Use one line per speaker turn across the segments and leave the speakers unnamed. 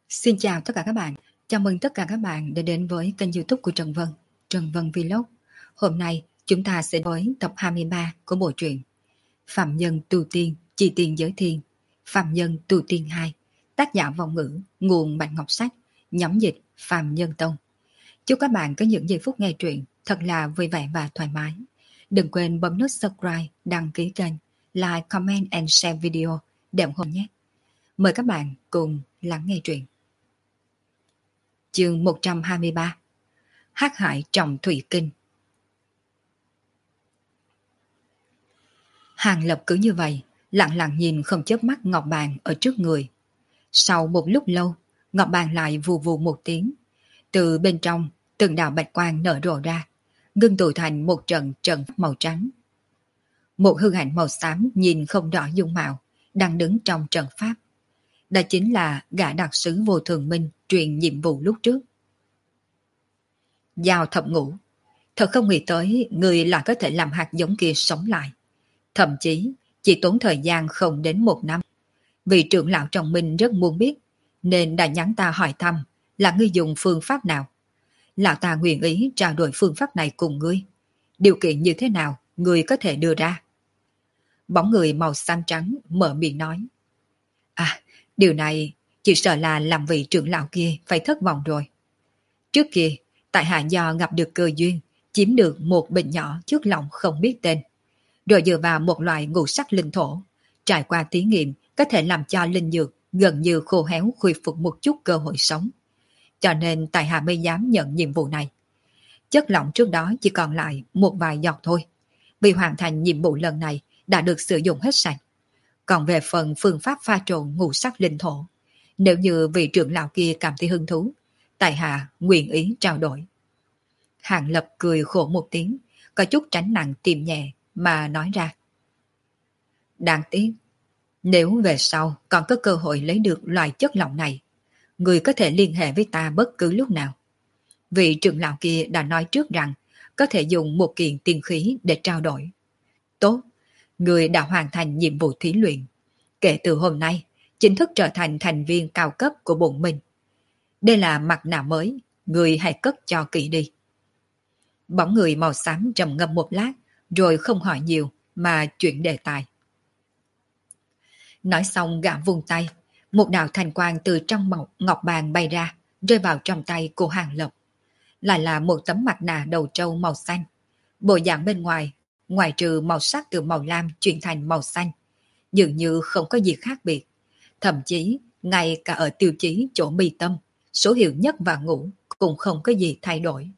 Xin chào tất cả các bạn. Chào mừng tất cả các bạn đã đến với kênh YouTube của Trần Vân, Trần Vân Vlog. Hôm nay chúng ta sẽ với tập 23 của bộ truyện Phạm Nhân Tu Tiên, Chi Tiên Giới Thiên, Phạm Nhân Tu Tiên 2, tác giả vong ngữ, nguồn Bạch Ngọc Sách, nhóm dịch Phạm Nhân Tông. Chúc các bạn có những giây phút nghe truyện thật là vui vẻ và thoải mái. Đừng quên bấm nút subscribe, đăng ký kênh, like, comment and share video để ủng hộ nhé. Mời các bạn cùng lắng nghe truyện. Chương 123 Hắc hại trọng thủy kinh. Hàng Lập cứ như vậy, lặng lặng nhìn không chớp mắt ngọc bàn ở trước người. Sau một lúc lâu, ngọc bàn lại vù vù một tiếng. Từ bên trong, từng đạo bạch quang nở rộ ra, ngưng tụ thành một trận trận màu trắng. Một hư ảnh màu xám nhìn không rõ dung mạo, đang đứng trong trận pháp. Đó chính là gã đặc sứ Vô Thường Minh truyền nhiệm vụ lúc trước. Giao thập ngũ, thật không nghĩ tới người lại có thể làm hạt giống kia sống lại. Thậm chí chỉ tốn thời gian không đến 1 năm. Vị trưởng lão trong Minh rất muốn biết, nên đã nhắn ta hỏi thăm là ngươi dùng phương pháp nào. Lão ta nguyện ý trao đổi phương pháp này cùng ngươi. Điều kiện như thế nào ngươi có thể đưa ra? Bóng người màu xanh trắng mở miệng nói. Điều này chỉ sợ là làm vị trưởng lão kia phải thất vọng rồi. Trước kia, tại hạ do gặp được cơ duyên, chiếm được một bình nhỏ chất lỏng không biết tên. Rồi dựa vào một loại ngũ sắc linh thổ, trải qua thí nghiệm có thể làm cho linh dược gần như khô héo khôi phục một chút cơ hội sống. Cho nên tại hạ mới dám nhận nhiệm vụ này. Chất lỏng trước đó chỉ còn lại một vài giọt thôi. Vì hoàn thành nhiệm vụ lần này đã được sử dụng hết sạch. Còn về phần phương pháp pha trộn ngũ sắc linh thổ, nếu như vị trưởng lão kia cảm thấy hứng thú, tại hạ nguyện ý trao đổi. Hàng Lập cười khổ một tiếng, có chút tránh nặng tìm nhẹ mà nói ra. Đáng tiếc, nếu về sau còn có cơ hội lấy được loại chất lỏng này, người có thể liên hệ với ta bất cứ lúc nào. Vị trưởng lão kia đã nói trước rằng có thể dùng một kiện tiên khí để trao đổi. Tốt, người đã hoàn thành nhiệm vụ thí luyện. Kể từ hôm nay, chính thức trở thành thành viên cao cấp của bổn mình. Đây là mặt nạ mới, người hãy cất cho kỹ đi. Bóng người màu xám trầm ngâm một lát, rồi không hỏi nhiều mà chuyển đề tài. Nói xong gã vung tay, một đạo thành quang từ trong ngọc bàn bay ra, rơi vào trong tay của Hàng Lập. Lại là một tấm mặt nạ đầu trâu màu xanh. Bộ dạng bên ngoài, ngoài trừ màu sắc từ màu lam chuyển thành màu xanh, dường như không có gì khác biệt. Thậm chí, ngay cả ở tiêu chí chỗ mi tâm, số hiệu nhất và ngũ cũng không có gì thay đổi.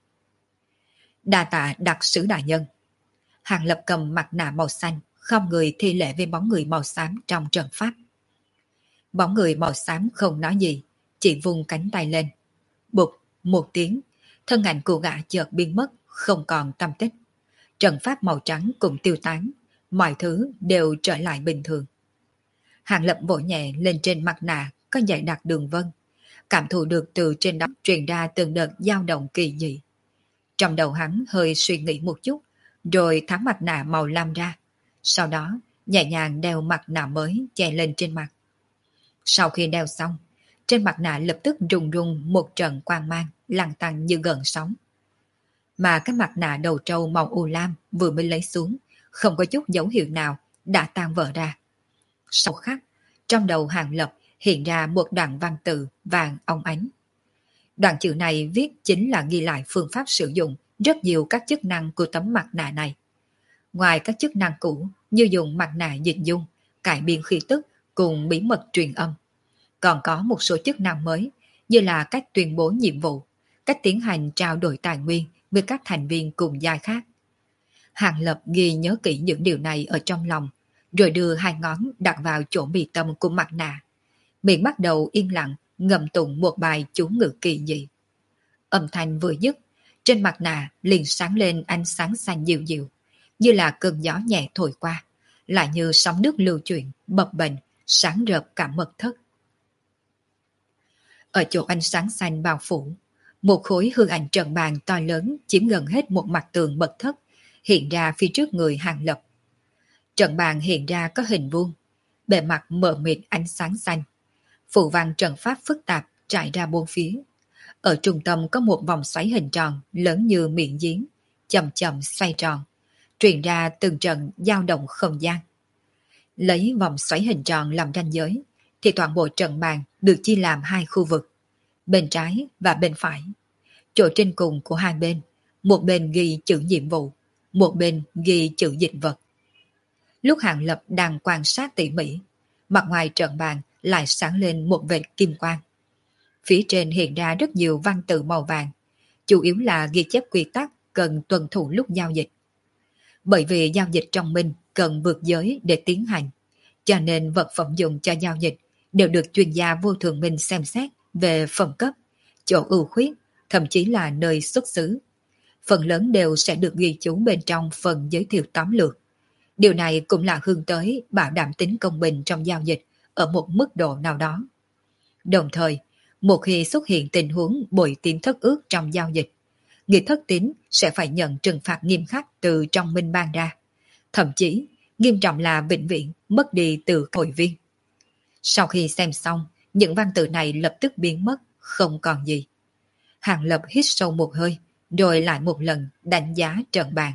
Đa tạ đặc sứ đại nhân. Hàng Lập cầm mặt nạ màu xanh, không người thi lễ với bóng người màu xám trong trận pháp. Bóng người màu xám không nói gì, chỉ vung cánh tay lên. Bụp, một tiếng, thân ảnh của gã chợt biến mất, không còn tăm tích. Trận pháp màu trắng cũng tiêu tán, mọi thứ đều trở lại bình thường. Hàng Lập vỗ nhẹ lên trên mặt nạ có dày đặc đường vân, cảm thụ được từ trên đó truyền ra từng đợt dao động kỳ dị. Trong đầu hắn hơi suy nghĩ một chút, rồi tháo mặt nạ màu lam ra, sau đó nhẹ nhàng đeo mặt nạ mới che lên trên mặt. Sau khi đeo xong, trên mặt nạ lập tức rung rung một trận quang mang lăn tăn như gợn sóng. Mà cái mặt nạ đầu trâu màu u lam vừa mới lấy xuống, không có chút dấu hiệu nào đã tan vỡ ra. Sau khắc, trong đầu Hàng Lập hiện ra một đoạn văn tự vàng óng ánh. Đoạn chữ này viết chính là ghi lại phương pháp sử dụng rất nhiều các chức năng của tấm mặt nạ này. Ngoài các chức năng cũ như dùng mặt nạ dịch dung, cải biên khí tức cùng bí mật truyền âm, còn có một số chức năng mới như là cách tuyên bố nhiệm vụ, cách tiến hành trao đổi tài nguyên với các thành viên cùng giai khác. Hàng Lập ghi nhớ kỹ những điều này ở trong lòng, rồi đưa hai ngón đặt vào chỗ mi tâm của mặt nạ. Miệng bắt đầu yên lặng ngầm tụng một bài chú ngữ kỳ dị. Âm thanh vừa dứt, trên mặt nạ liền sáng lên ánh sáng xanh dịu dịu, như là cơn gió nhẹ thổi qua, lại như sóng nước lưu chuyển, bập bềnh, sáng rợp cả mật thất. Ở chỗ ánh sáng xanh bao phủ, một khối hư ảnh trận bàn to lớn chiếm gần hết một mặt tường mật thất, hiện ra phía trước người Hàng Lập. Trận bàn hiện ra có hình vuông, bề mặt mờ mịt ánh sáng xanh. Phù văn trận pháp phức tạp trải ra bốn phía. Ở trung tâm có một vòng xoáy hình tròn lớn như miệng giếng, chậm chậm xoay tròn, truyền ra từng trận dao động không gian. Lấy vòng xoáy hình tròn làm ranh giới, thì toàn bộ trận bàn được chia làm hai khu vực, bên trái và bên phải. Chỗ trên cùng của hai bên, một bên ghi chữ nhiệm vụ, một bên ghi chữ dịch vật. Lúc Hàng Lập đang quan sát tỉ mỉ, mặt ngoài trận bàn lại sáng lên một vệt kim quang. Phía trên hiện ra rất nhiều văn tự màu vàng, chủ yếu là ghi chép quy tắc cần tuân thủ lúc giao dịch. Bởi vì giao dịch trong minh cần vượt giới để tiến hành, cho nên vật phẩm dùng cho giao dịch đều được chuyên gia vô thường minh xem xét về phẩm cấp, chỗ ưu khuyết, thậm chí là nơi xuất xứ. Phần lớn đều sẽ được ghi chú bên trong phần giới thiệu tóm lược. Điều này cũng là hướng tới bảo đảm tính công bình trong giao dịch ở một mức độ nào đó. Đồng thời, một khi xuất hiện tình huống bội tín thất ước trong giao dịch, người thất tín sẽ phải nhận trừng phạt nghiêm khắc từ trong minh ban ra. Thậm chí, nghiêm trọng là vĩnh viễn mất đi từ hội viên. Sau khi xem xong, những văn tự này lập tức biến mất, không còn gì. Hàng Lập hít sâu một hơi, rồi lại một lần đánh giá trận bàn.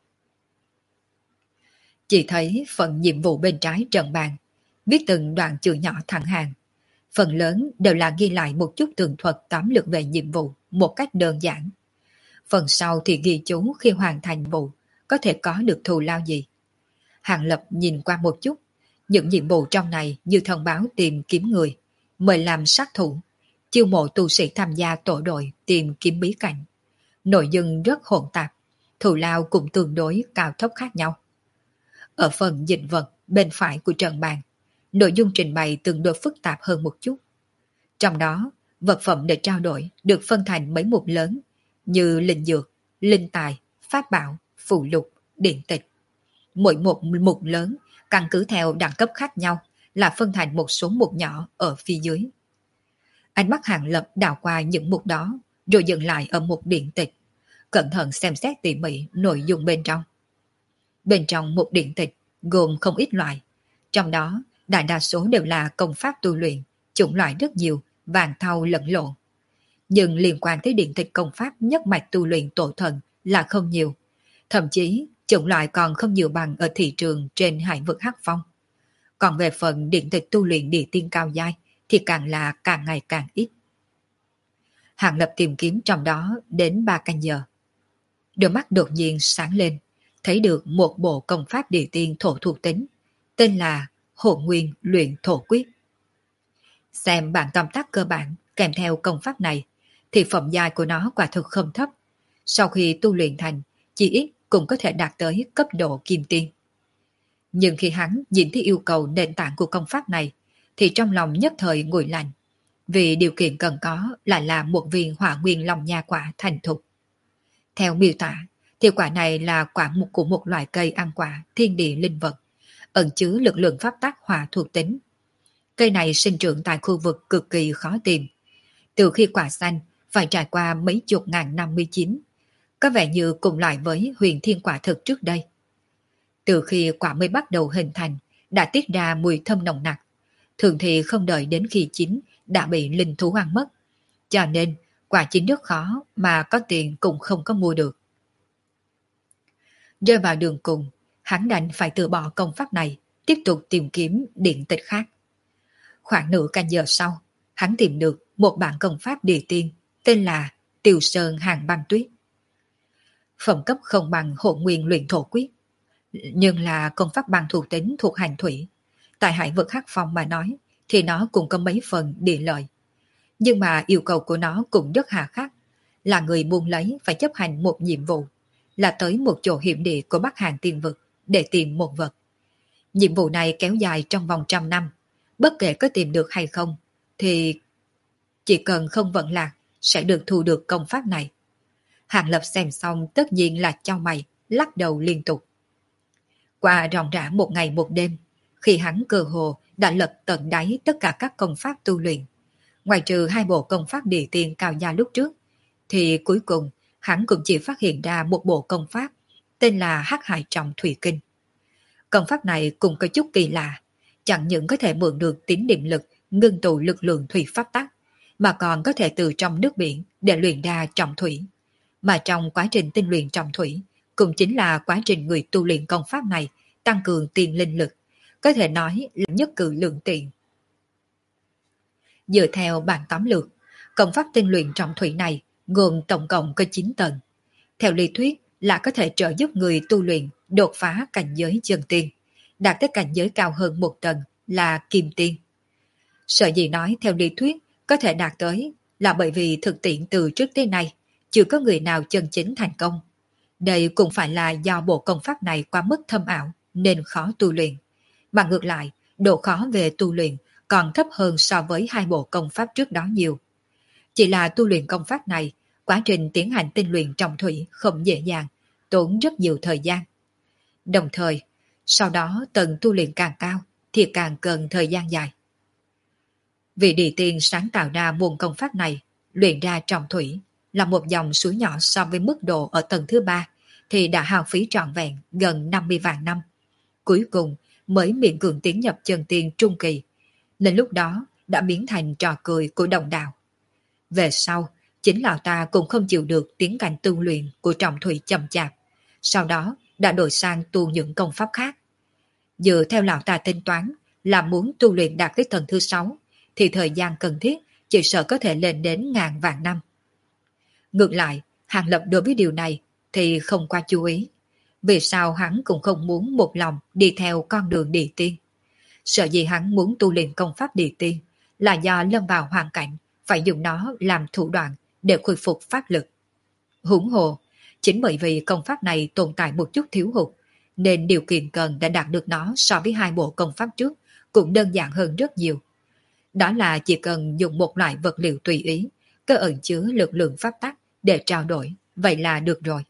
Chỉ thấy phần nhiệm vụ bên trái trận bàn, viết từng đoạn chữ nhỏ thẳng hàng. Phần lớn đều là ghi lại một chút tường thuật tóm lược về nhiệm vụ một cách đơn giản. Phần sau thì ghi chú khi hoàn thành vụ có thể có được thù lao gì. Hàng Lập nhìn qua một chút, những nhiệm vụ trong này như thông báo tìm kiếm người, mời làm sát thủ, chiêu mộ tu sĩ tham gia tổ đội tìm kiếm bí cảnh. Nội dung rất hỗn tạp, thù lao cũng tương đối cao thấp khác nhau. Ở phần dịch vật bên phải của trận bàn, nội dung trình bày tương đối phức tạp hơn một chút. Trong đó, vật phẩm để trao đổi được phân thành mấy mục lớn như linh dược, linh tài, pháp bảo, phụ lục, điện tịch. Mỗi một mục lớn căn cứ theo đẳng cấp khác nhau là phân thành một số mục nhỏ ở phía dưới. Ánh mắt Hàng Lập đảo qua những mục đó rồi dừng lại ở một điện tịch, cẩn thận xem xét tỉ mỉ nội dung bên trong. Bên trong một điện tịch gồm không ít loại, trong đó đại đa số đều là công pháp tu luyện, chủng loại rất nhiều, vàng thau lẫn lộn. Nhưng liên quan tới điện tịch công pháp nhất mạch tu luyện tổ thần là không nhiều, thậm chí chủng loại còn không nhiều bằng ở thị trường trên hải vực Hắc Phong. Còn về phần điện tịch tu luyện địa tiên cao giai thì càng là càng ngày càng ít. Hàng Lập tìm kiếm trong đó đến 3 canh giờ. Đôi mắt đột nhiên sáng lên, thấy được một bộ công pháp địa tiên thổ thuộc tính, tên là Hồn Nguyên Luyện Thổ Quyết. Xem bản tóm tắt cơ bản kèm theo công pháp này, thì phẩm giai của nó quả thực không thấp. Sau khi tu luyện thành, chỉ ít cũng có thể đạt tới cấp độ kim tiên. Nhưng khi hắn nhìn thấy yêu cầu nền tảng của công pháp này, thì trong lòng nhất thời nguội lạnh, vì điều kiện cần có lại là một viên hỏa nguyên long nha quả thành thục. Theo miêu tả, thì quả này là quả của một loại cây ăn quả thiên địa linh vật, ẩn chứa lực lượng pháp tắc hỏa thuộc tính. Cây này sinh trưởng tại khu vực cực kỳ khó tìm. Từ khi quả xanh, phải trải qua mấy chục ngàn năm mới chín, có vẻ như cùng loại với huyền thiên quả thực trước đây. Từ khi quả mới bắt đầu hình thành, đã tiết ra mùi thơm nồng nặc. Thường thì không đợi đến khi chín đã bị linh thú ăn mất. Cho nên, quả chín rất khó mà có tiền cũng không có mua được. Rơi vào đường cùng, hắn đành phải từ bỏ công pháp này, tiếp tục tìm kiếm điện tịch khác. Khoảng nửa canh giờ sau, hắn tìm được một bản công pháp địa tiên tên là Tiều Sơn Hàng Băng Tuyết. Phẩm cấp không bằng Hồn Nguyên Luyện Thổ Quyết, nhưng là công pháp băng thuộc tính thuộc hành thủy. Tại hải vực Hắc Phong mà nói thì nó cũng có mấy phần địa lợi. Nhưng mà yêu cầu của nó cũng rất hà khắc, là người buôn lấy phải chấp hành một nhiệm vụ, là tới một chỗ hiểm địa của Bắc Hàn Tiên Vực để tìm một vật. Nhiệm vụ này kéo dài trong vòng 100 năm, bất kể có tìm được hay không, thì chỉ cần không vận lạc sẽ được thu được công pháp này. Hàng Lập xem xong tất nhiên là chau mày, lắc đầu liên tục. Qua ròng rã một ngày một đêm, khi hắn cơ hồ đã lật tận đáy tất cả các công pháp tu luyện, ngoài trừ 2 bộ công pháp địa tiên cao gia lúc trước, thì cuối cùng hắn cũng chỉ phát hiện ra một bộ công pháp tên là Hắc Hải Trọng Thủy Kinh. Công pháp này cũng có chút kỳ lạ, chẳng những có thể mượn được tín niệm lực ngưng tụ lực lượng thủy pháp tắc, mà còn có thể từ trong nước biển để luyện ra trọng thủy. Mà trong quá trình tinh luyện trọng thủy, cũng chính là quá trình người tu luyện công pháp này tăng cường tiền linh lực, có thể nói là nhất cử lượng tiện. Dựa theo bản tóm lược, công pháp tinh luyện trọng thủy này gồm tổng cộng có 9 tầng. Theo lý thuyết là có thể trợ giúp người tu luyện đột phá cảnh giới chân tiên, đạt tới cảnh giới cao hơn một tầng là kim tiên. Sở dĩ nói theo lý thuyết có thể đạt tới là bởi vì thực tiễn từ trước tới nay chưa có người nào chân chính thành công. Đây cũng phải là do bộ công pháp này quá mức thâm ảo nên khó tu luyện. Mà ngược lại, độ khó về tu luyện còn thấp hơn so với hai bộ công pháp trước đó nhiều. Chỉ là tu luyện công pháp này, quá trình tiến hành tinh luyện trọng thủy không dễ dàng, tốn rất nhiều thời gian. Đồng thời, sau đó tầng tu luyện càng cao thì càng cần thời gian dài. Vị địa tiên sáng tạo ra môn công pháp này, luyện ra trọng thủy, là một dòng suối nhỏ so với mức độ ở tầng thứ 3 thì đã hao phí trọn vẹn gần 50 vạn năm. Cuối cùng mới miễn cưỡng tiến nhập chân tiên trung kỳ, nên lúc đó đã biến thành trò cười của đồng đạo. Về sau, chính lão ta cũng không chịu được tiến cảnh tu luyện của trọng thủy chậm chạp, sau đó đã đổi sang tu những công pháp khác. Dựa theo lão ta tính toán là muốn tu luyện đạt tới tầng thứ 6 thì thời gian cần thiết chỉ sợ có thể lên đến ngàn vạn năm. Ngược lại, Hàng Lập đối với điều này thì không qua chú ý. Vì sao hắn cũng không muốn một lòng đi theo con đường địa tiên. Sợ gì hắn muốn tu luyện công pháp địa tiên là do lâm vào hoàn cảnh phải dùng nó làm thủ đoạn để khôi phục pháp lực. Huống hồ, chính bởi vì công pháp này tồn tại một chút thiếu hụt, nên điều kiện cần để đạt được nó so với hai bộ công pháp trước cũng đơn giản hơn rất nhiều. Đó là chỉ cần dùng một loại vật liệu tùy ý, có ẩn chứa lực lượng pháp tắc để trao đổi, vậy là được rồi.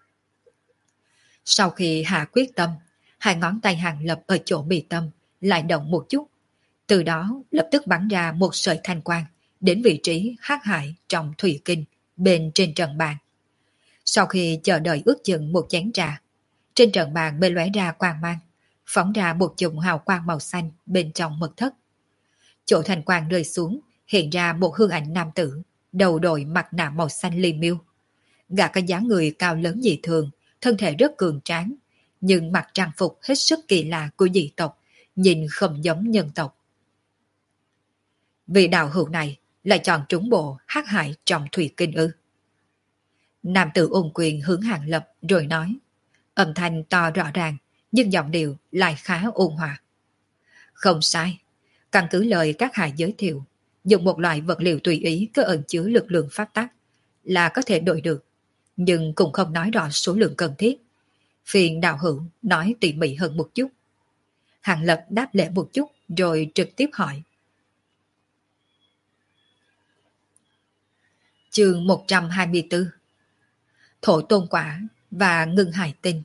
Sau khi hạ quyết tâm, hai ngón tay Hàng Lập ở chỗ mi tâm lại động một chút. Từ đó lập tức bắn ra một sợi thanh quang đến vị trí hắc hải trong thủy kinh bên trên trận bàn. Sau khi chờ đợi ước chừng một chén trà, trên trận bàn bên lóe ra quang mang, phóng ra một chùm hào quang màu xanh bên trong mật thất. Chỗ thanh quang rơi xuống, hiện ra một hương ảnh nam tử, đầu đội mặt nạ màu xanh li miêu. Gã có dáng người cao lớn dị thường, thân thể rất cường tráng, nhưng mặc trang phục hết sức kỳ lạ của dị tộc, nhìn không giống nhân tộc. Vị đạo hữu này lại chọn trúng bộ hắc hải trong thủy kinh ư? Nam tử ôn quyền hướng Hàng Lập rồi nói, âm thanh to rõ ràng, nhưng giọng điệu lại khá ôn hòa. Không sai, căn cứ lời các hạ giới thiệu, dùng một loại vật liệu tùy ý có ẩn chứa lực lượng pháp tắc là có thể đổi được, nhưng cũng không nói rõ số lượng cần thiết. Phiền đạo hữu nói tỉ mỉ hơn một chút. Hàng Lập đáp lễ một chút rồi trực tiếp hỏi. Chương 124 Thổ tôn quả và ngưng hải tinh.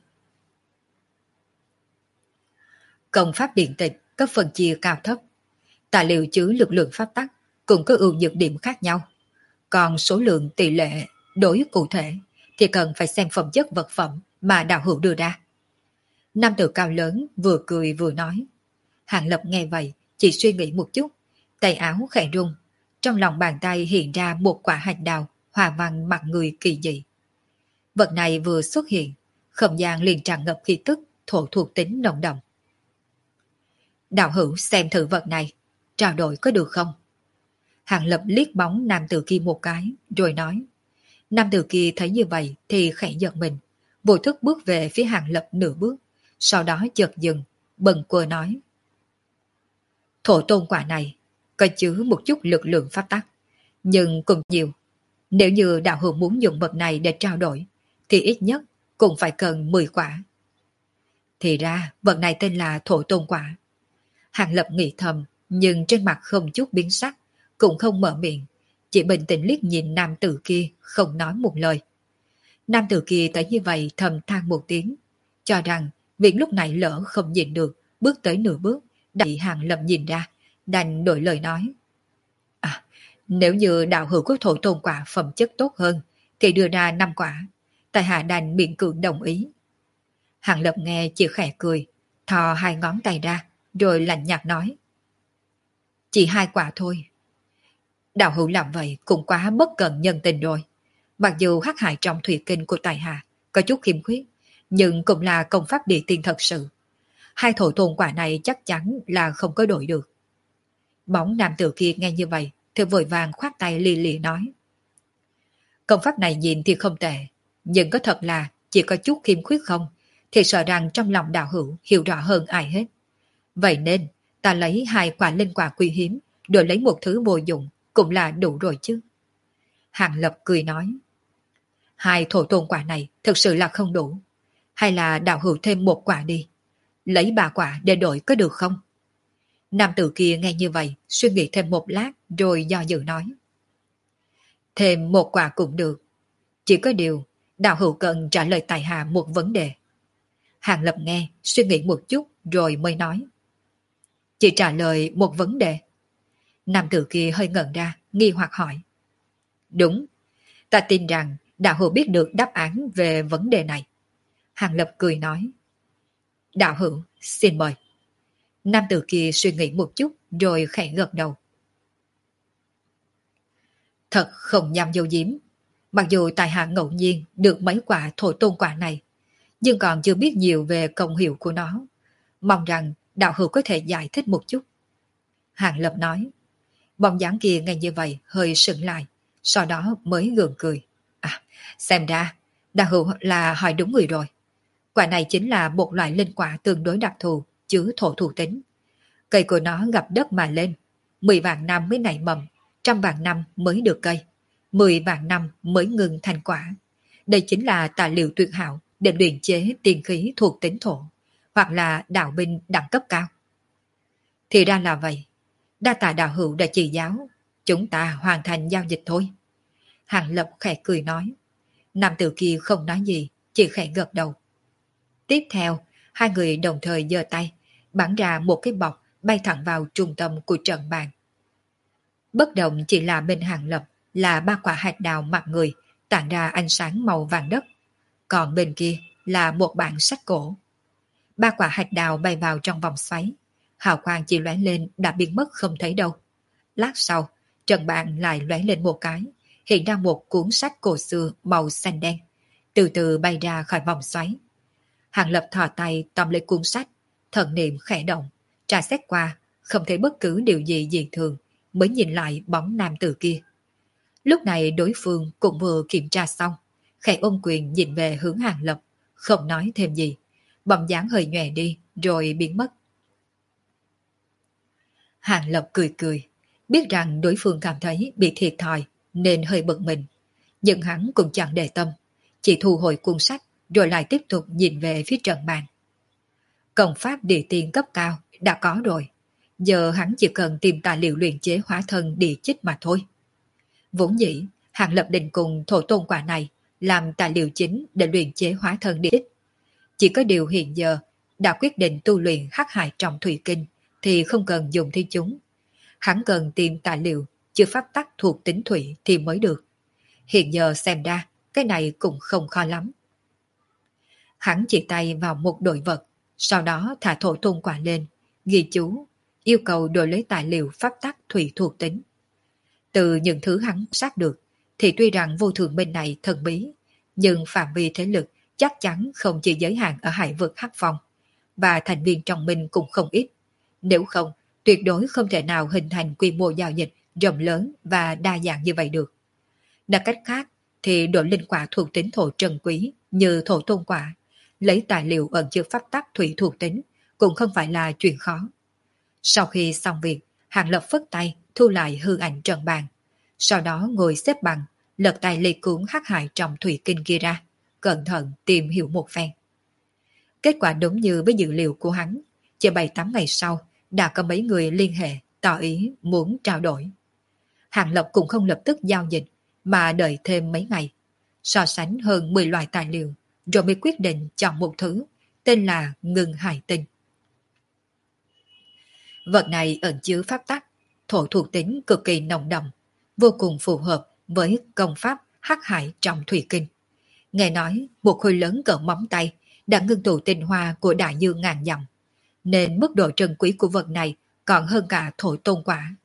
Công pháp điện tịch có phần chia cao thấp. Tài liệu chứa lực lượng pháp tắc cũng có ưu nhược điểm khác nhau. Còn số lượng tỷ lệ đối cụ thể thì cần phải xem phẩm chất vật phẩm mà đạo hữu đưa ra. Nam tử cao lớn vừa cười vừa nói. Hàng Lập nghe vậy chỉ suy nghĩ một chút, tay áo khẽ rung, trong lòng bàn tay hiện ra một quả hạch đào hòa văn mặt người kỳ dị. Vật này vừa xuất hiện, không gian liền tràn ngập khí tức thổ thuộc tính nồng đậm. Đạo hữu xem thử vật này, trao đổi có được không? Hàng Lập liếc bóng nam tử kia một cái, rồi nói. Nam tử kia thấy như vậy thì khẽ giật mình, vô thức bước về phía Hàng Lập nửa bước, sau đó chợt dừng, bần quơ nói. Thổ tôn quả này có chứa một chút lực lượng pháp tắc, nhưng cũng nhiều. Nếu như đạo hữu muốn dùng vật này để trao đổi, thì ít nhất cũng phải cần 10 quả. Thì ra vật này tên là thổ tôn quả. Hàng Lập nghĩ thầm, nhưng trên mặt không chút biến sắc, cũng không mở miệng, chỉ bình tĩnh liếc nhìn nam tử kia, không nói một lời. Nam tử kia thấy như vậy thầm than một tiếng, cho rằng việc lúc này lỡ không nhìn được, bước tới nửa bước, đã bị Hàng Lập nhìn ra, đành đổi lời nói. À, nếu như đạo hữu có thổ tôn quả phẩm chất tốt hơn, thì đưa ra 5 quả, tại hạ đành miễn cưỡng đồng ý. Hàng Lập nghe chỉ khẽ cười, thò hai ngón tay ra, rồi lạnh nhạt nói. Chỉ 2 quả thôi. Đạo hữu làm vậy cũng quá bất cẩn nhân tình rồi. Mặc dù hắc hại trong thủy kinh của tài hạ có chút khiếm khuyết, nhưng cũng là công pháp địa tiên thật sự. Hai thổ tôn quả này chắc chắn là không có đổi được. Bóng nam tử kia nghe như vậy thì vội vàng khoát tay lì lì nói. Công pháp này nhìn thì không tệ, nhưng có thật là chỉ có chút khiếm khuyết không, thì sợ rằng trong lòng đạo hữu hiểu rõ hơn ai hết. Vậy nên, ta lấy hai quả linh quả quý hiếm, đổi lấy một thứ vô dụng, cũng là đủ rồi chứ. Hàng Lập cười nói. Hai thổ tôn quả này thực sự là không đủ. Hay là đạo hữu thêm một quả đi. Lấy ba quả để đổi có được không? Nam tử kia nghe như vậy, suy nghĩ thêm một lát rồi do dự nói. Thêm một quả cũng được. Chỉ có điều, đạo hữu cần trả lời tài hạ một vấn đề. Hàng Lập nghe, suy nghĩ một chút rồi mới nói. Chỉ trả lời một vấn đề. Nam tử kia hơi ngẩn ra, nghi hoặc hỏi. Đúng, ta tin rằng đạo hữu biết được đáp án về vấn đề này. Hàng Lập cười nói. Đạo hữu, xin mời. Nam tử kia suy nghĩ một chút rồi khẽ gật đầu. Thật không nhằm dấu diếm. Mặc dù tài hạ ngẫu nhiên được mấy quả thổ tôn quả này, nhưng còn chưa biết nhiều về công hiệu của nó. Mong rằng đạo hữu có thể giải thích một chút. Hàng Lập nói. Bóng dáng kia nghe như vậy hơi sững lại, sau đó mới gượng cười. À, xem ra, đạo hữu là hỏi đúng người rồi. Quả này chính là một loại linh quả tương đối đặc thù, chứa thổ thuộc tính. Cây của nó gặp đất mà lên, 10 vạn năm mới nảy mầm, 100 vạn năm mới được cây, 10 vạn năm mới ngừng thành quả. Đây chính là tài liệu tuyệt hảo để luyện chế tiên khí thuộc tính thổ, hoặc là đạo binh đẳng cấp cao. Thì ra là vậy. Đa tạ đạo hữu đã chỉ giáo, chúng ta hoàn thành giao dịch thôi. Hàng Lập khẽ cười nói. Nam tử kia không nói gì, chỉ khẽ gật đầu. Tiếp theo, hai người đồng thời giơ tay, bắn ra một cái bọc bay thẳng vào trung tâm của trận bàn. Bất động chỉ là bên Hàng Lập là ba quả hạt đào mặt người tản ra ánh sáng màu vàng đất, còn bên kia là một bản sách cổ. Ba quả hạt đào bay vào trong vòng xoáy, hào quang chỉ lóe lên đã biến mất không thấy đâu. Lát sau, trận bàn lại lóe lên một cái, hiện ra một cuốn sách cổ xưa màu xanh đen, từ từ bay ra khỏi vòng xoáy. Hàng Lập thò tay tóm lấy cuốn sách, thần niệm khẽ động, tra xét qua, không thấy bất cứ điều gì dị thường, mới nhìn lại bóng nam tử kia. Lúc này đối phương cũng vừa kiểm tra xong, khẽ ôm quyền nhìn về hướng Hàng Lập, không nói thêm gì, bóng dáng hơi nhòe đi rồi biến mất. Hàng Lập cười cười, biết rằng đối phương cảm thấy bị thiệt thòi nên hơi bực mình, nhưng hắn cũng chẳng để tâm, chỉ thu hồi cuốn sách rồi lại tiếp tục nhìn về phía trận bàn. Công pháp địa tiên cấp cao đã có rồi, giờ hắn chỉ cần tìm tài liệu luyện chế hóa thân địa chích mà thôi. Vốn dĩ, Hàng Lập định cùng thổ tôn quả này làm tài liệu chính để luyện chế hóa thân địa chích. Chỉ có điều hiện giờ đã quyết định tu luyện hắc hải trọng thủy kinh thì không cần dùng thi chúng. Hắn cần tìm tài liệu chưa pháp tắc thuộc tính thủy thì mới được. Hiện giờ xem ra cái này cũng không khó lắm. Hắn chỉ tay vào một đội vật, sau đó thả thổ tôn quả lên, ghi chú, yêu cầu đổi lấy tài liệu pháp tắc thủy thuộc tính. Từ những thứ hắn sát được, thì tuy rằng vô thường bên này thần bí, nhưng phạm vi thế lực chắc chắn không chỉ giới hạn ở hải vực Hắc Phong, và thành viên trong mình cũng không ít. Nếu không, tuyệt đối không thể nào hình thành quy mô giao dịch rộng lớn và đa dạng như vậy được. Nói cách khác, thì đổi linh quả thuộc tính thổ trân quý như thổ tôn quả, lấy tài liệu ẩn chứa pháp tắc thủy thuộc tính cũng không phải là chuyện khó. Sau khi xong việc, Hàng Lập phất tay thu lại hư ảnh trận bàn, sau đó ngồi xếp bằng, lật tay lấy cuốn hắc hải trong thủy kinh kia ra, cẩn thận tìm hiểu một phen. Kết quả đúng như với dữ liệu của hắn, chỉ 7-8 ngày sau đã có mấy người liên hệ tỏ ý muốn trao đổi. Hàng Lập cũng không lập tức giao dịch mà đợi thêm mấy ngày, so sánh hơn 10 loại tài liệu rồi mới quyết định chọn một thứ tên là ngưng hải tinh. Vật này ẩn chứa pháp tắc, thổ thuộc tính cực kỳ nồng đậm, vô cùng phù hợp với công pháp hắc hải trong thủy kinh. Nghe nói một khối lớn cỡ móng tay đã ngưng tụ tinh hoa của đại dương ngàn dặm, nên mức độ trân quý của vật này còn hơn cả thổ tôn quả.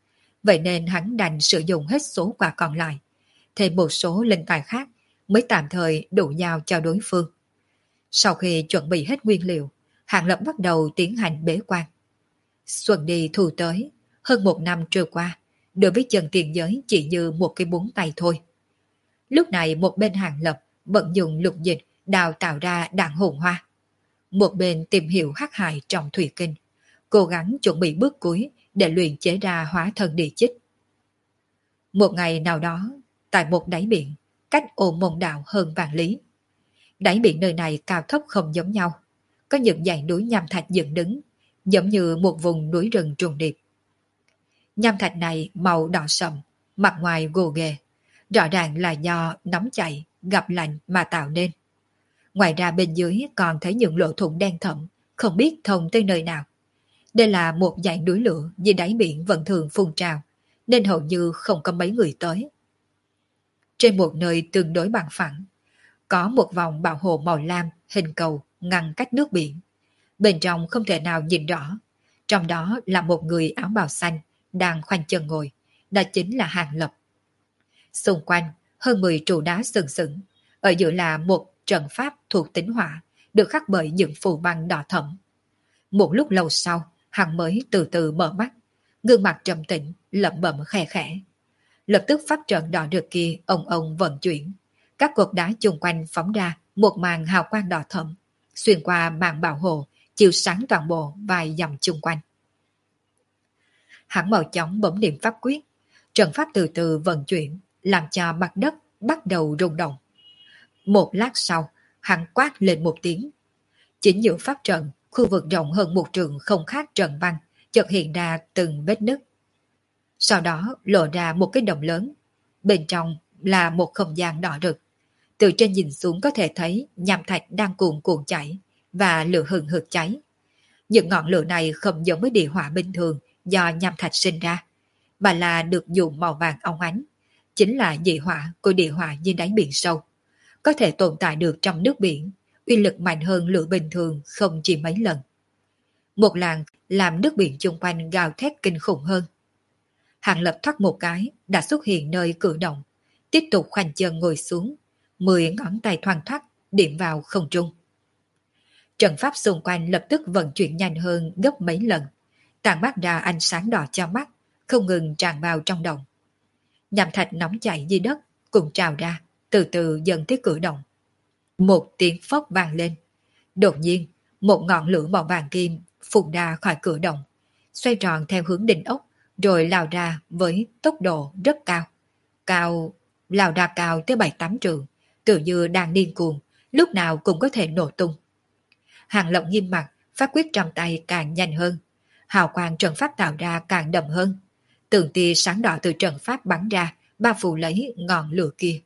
Vậy nên hắn đành sử dụng hết số quả còn lại, thêm một số linh tài khác mới tạm thời đủ giao cho đối phương. Sau khi chuẩn bị hết nguyên liệu, Hàng Lập bắt đầu tiến hành bế quan. Xuân đi thu tới, hơn một năm trôi qua, đối với chân tiền giới chỉ như một cái búng tay thôi. Lúc này một bên Hàng Lập vận dụng lục dịch đào tạo ra đạn hồn hoa. Một bên tìm hiểu hắc hại trong thủy kinh, cố gắng chuẩn bị bước cuối để luyện chế ra hóa thân địa chích. Một ngày nào đó, tại một đáy biển, cách Ô Môn Đảo hơn vạn lý. Đáy biển nơi này cao thấp không giống nhau, có những dãy núi nham thạch dựng đứng, giống như một vùng núi rừng trùng điệp. Nham thạch này màu đỏ sậm, mặt ngoài gồ ghề, rõ ràng là do nóng chảy, gặp lạnh mà tạo nên. Ngoài ra bên dưới còn thấy những lỗ thủng đen thẫm, không biết thông tới nơi nào. Đây là một dãy núi lửa dưới đáy biển vẫn thường phun trào, nên hầu như không có mấy người tới. Trên một nơi tương đối bằng phẳng, có một vòng bảo hộ màu lam hình cầu ngăn cách nước biển. Bên trong không thể nào nhìn rõ, trong đó là một người áo bào xanh đang khoanh chân ngồi, đó chính là Hàng Lập. Xung quanh hơn 10 trụ đá sừng sững, ở giữa là một trận pháp thuộc tính hỏa, được khắc bởi những phù văn đỏ thẫm. Một lúc lâu sau, hắn mới từ từ mở mắt, gương mặt trầm tĩnh, lẩm bẩm khẽ khẽ. Lập tức pháp trận đỏ rực kia ông vận chuyển, các cột đá chung quanh phóng ra một màn hào quang đỏ thẫm, xuyên qua màn bảo hộ, chiếu sáng toàn bộ vài dặm chung quanh. Hắn mau chóng bấm niệm pháp quyết, trận pháp từ từ vận chuyển, làm cho mặt đất bắt đầu rung động. Một lát sau, hắn quát lên một tiếng. Chính giữa pháp trận, khu vực rộng hơn một trượng không khác trận văn, chợt hiện ra từng vết nứt. Sau đó lộ ra một cái động lớn. Bên trong là một không gian đỏ rực. Từ trên nhìn xuống có thể thấy nham thạch đang cuồn cuộn chảy và lửa hừng hực cháy. Những ngọn lửa này không giống với địa hỏa bình thường do nham thạch sinh ra, mà là được dùng màu vàng óng ánh. Chính là dị hỏa của địa hỏa dưới đáy biển sâu. Có thể tồn tại được trong nước biển, uy lực mạnh hơn lửa bình thường không chỉ mấy lần. Một làn làm nước biển chung quanh gào thét kinh khủng hơn. Hàng Lập thoát một cái đã xuất hiện nơi cử động, tiếp tục khoanh chân ngồi xuống, 10 ngón tay thoăn thoắt điểm vào không trung. Trận pháp xung quanh lập tức vận chuyển nhanh hơn gấp mấy lần, tản mát ra ánh sáng đỏ cho mắt, không ngừng tràn vào trong động. Nham thạch nóng chảy dưới đất cùng trào ra, từ từ dần tới cử động. Một tiếng phốc vang lên. Đột nhiên, một ngọn lửa màu vàng kim phun ra khỏi cửa động, xoay tròn theo hướng đỉnh ốc, rồi lao ra với tốc độ rất cao. Lao ra cao tới 7-8 trượng, tự như đang điên cuồng, lúc nào cũng có thể nổ tung. Hàng Lập nghiêm mặt, pháp quyết trong tay càng nhanh hơn. Hào quang trận pháp tạo ra càng đậm hơn. Từng tia sáng đỏ từ trận pháp bắn ra, bao phủ lấy ngọn lửa kia.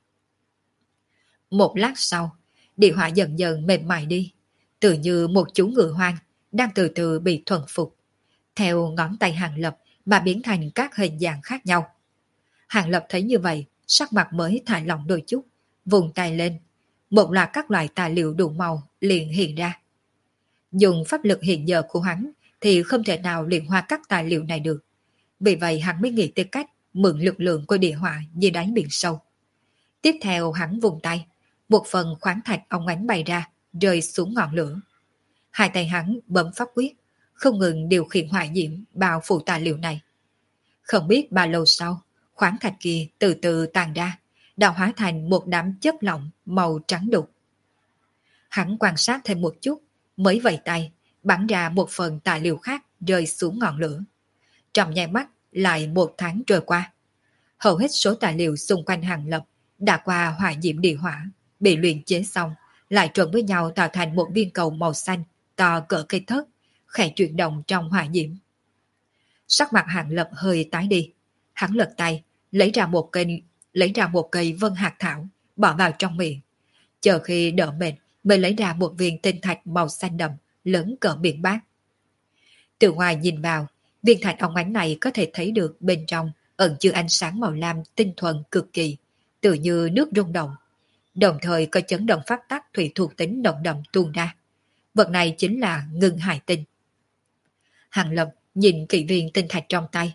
Một lát sau, địa hỏa dần dần mềm mại đi, tự như một chú ngựa hoang đang từ từ bị thuần phục. Theo ngón tay Hàng Lập mà biến thành các hình dạng khác nhau. Hàng Lập thấy như vậy, sắc mặt mới thả lỏng đôi chút, vùng tay lên. Một loạt các loại tài liệu đủ màu liền hiện ra. Dùng pháp lực hiện giờ của hắn thì không thể nào luyện hóa các tài liệu này được. Vì vậy hắn mới nghĩ tới cách mượn lực lượng của địa hỏa dưới đáy biển sâu. Tiếp theo hắn vùng tay, một phần khoáng thạch óng ánh bay ra, rơi xuống ngọn lửa. Hai tay hắn bấm pháp quyết, không ngừng điều khiển hỏa diễm bao phủ tài liệu này. Không biết bao lâu sau, khoáng thạch kia từ từ tàn ra, đã hóa thành một đám chất lỏng màu trắng đục. Hắn quan sát thêm một chút, mới vẫy tay, bắn ra một phần tài liệu khác rơi xuống ngọn lửa. Trong nháy mắt, lại một tháng trôi qua. Hầu hết số tài liệu xung quanh Hàng Lập đã qua hỏa diễm địa hỏa, bị luyện chế xong, lại trộn với nhau tạo thành một viên cầu màu xanh to cỡ cây thớt, khẽ chuyển động trong hỏa diễm. Sắc mặt Hàng Lập hơi tái đi, hắn lật tay, lấy ra một cây vân hạt thảo, bỏ vào trong miệng. Chờ khi đỡ mệt, mới lấy ra một viên tinh thạch màu xanh đậm, lớn cỡ biển bát. Từ ngoài nhìn vào, viên thạch óng ánh này có thể thấy được bên trong ẩn chứa ánh sáng màu lam tinh thuần cực kỳ, tự như nước rung động. Đồng thời có chấn động pháp tắc thủy thuộc tính động đậm tuôn ra. Vật này chính là ngưng hải tinh. Hàng Lập nhìn kỹ viên tinh thạch trong tay,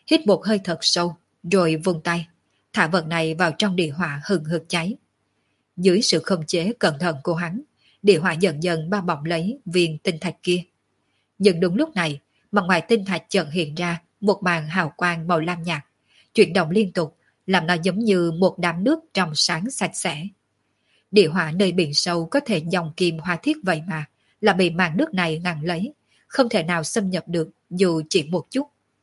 hít một hơi thật sâu, rồi vung tay, thả vật này vào trong địa hỏa hừng hực cháy. Dưới sự khống chế cẩn thận của hắn, địa hỏa dần dần bao bọc lấy viên tinh thạch kia. Nhưng đúng lúc này, mặt ngoài tinh thạch chợt hiện ra một màn hào quang màu lam nhạt, chuyển động liên tục, làm nó giống như một đám nước trong sáng sạch sẽ. Địa hỏa nơi biển sâu có thể dòng kim hoa thiết vậy mà, là bị màn nước này ngăn lấy, không thể nào xâm nhập được dù chỉ một chút.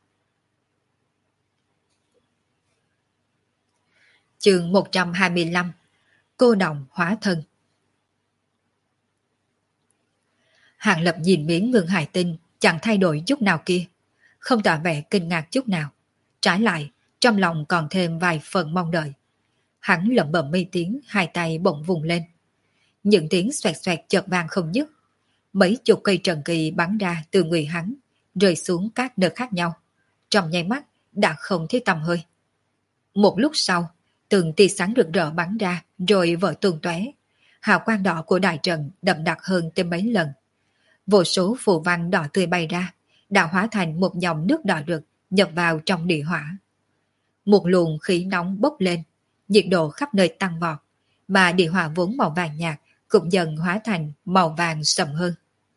Chương 125. Cô đồng hóa thân. Hàng Lập nhìn miếng ngưng hải tinh chẳng thay đổi chút nào kia, không tỏ vẻ kinh ngạc chút nào. Trái lại, trong lòng còn thêm vài phần mong đợi. Hắn lẩm bẩm mấy tiếng, hai tay bỗng vùng lên. Những tiếng xoẹt xoẹt chợt vang không dứt. Mấy chục cây trần kỳ bắn ra từ người hắn, rơi xuống các nơi khác nhau. Trong nháy mắt, đã không thấy tầm hơi. Một lúc sau, từng tia sáng rực rỡ bắn ra, rồi vỡ tung tóe. Hào quang đỏ của đại trận đậm đặc hơn thêm mấy lần. Vô số phù văn đỏ tươi bay ra, đã hóa thành một dòng nước đỏ rực nhập vào trong địa hỏa. Một luồng khí nóng bốc lên, nhiệt độ khắp nơi tăng vọt, mà địa hỏa vốn màu vàng nhạt cũng dần hóa thành màu vàng sậm hơn.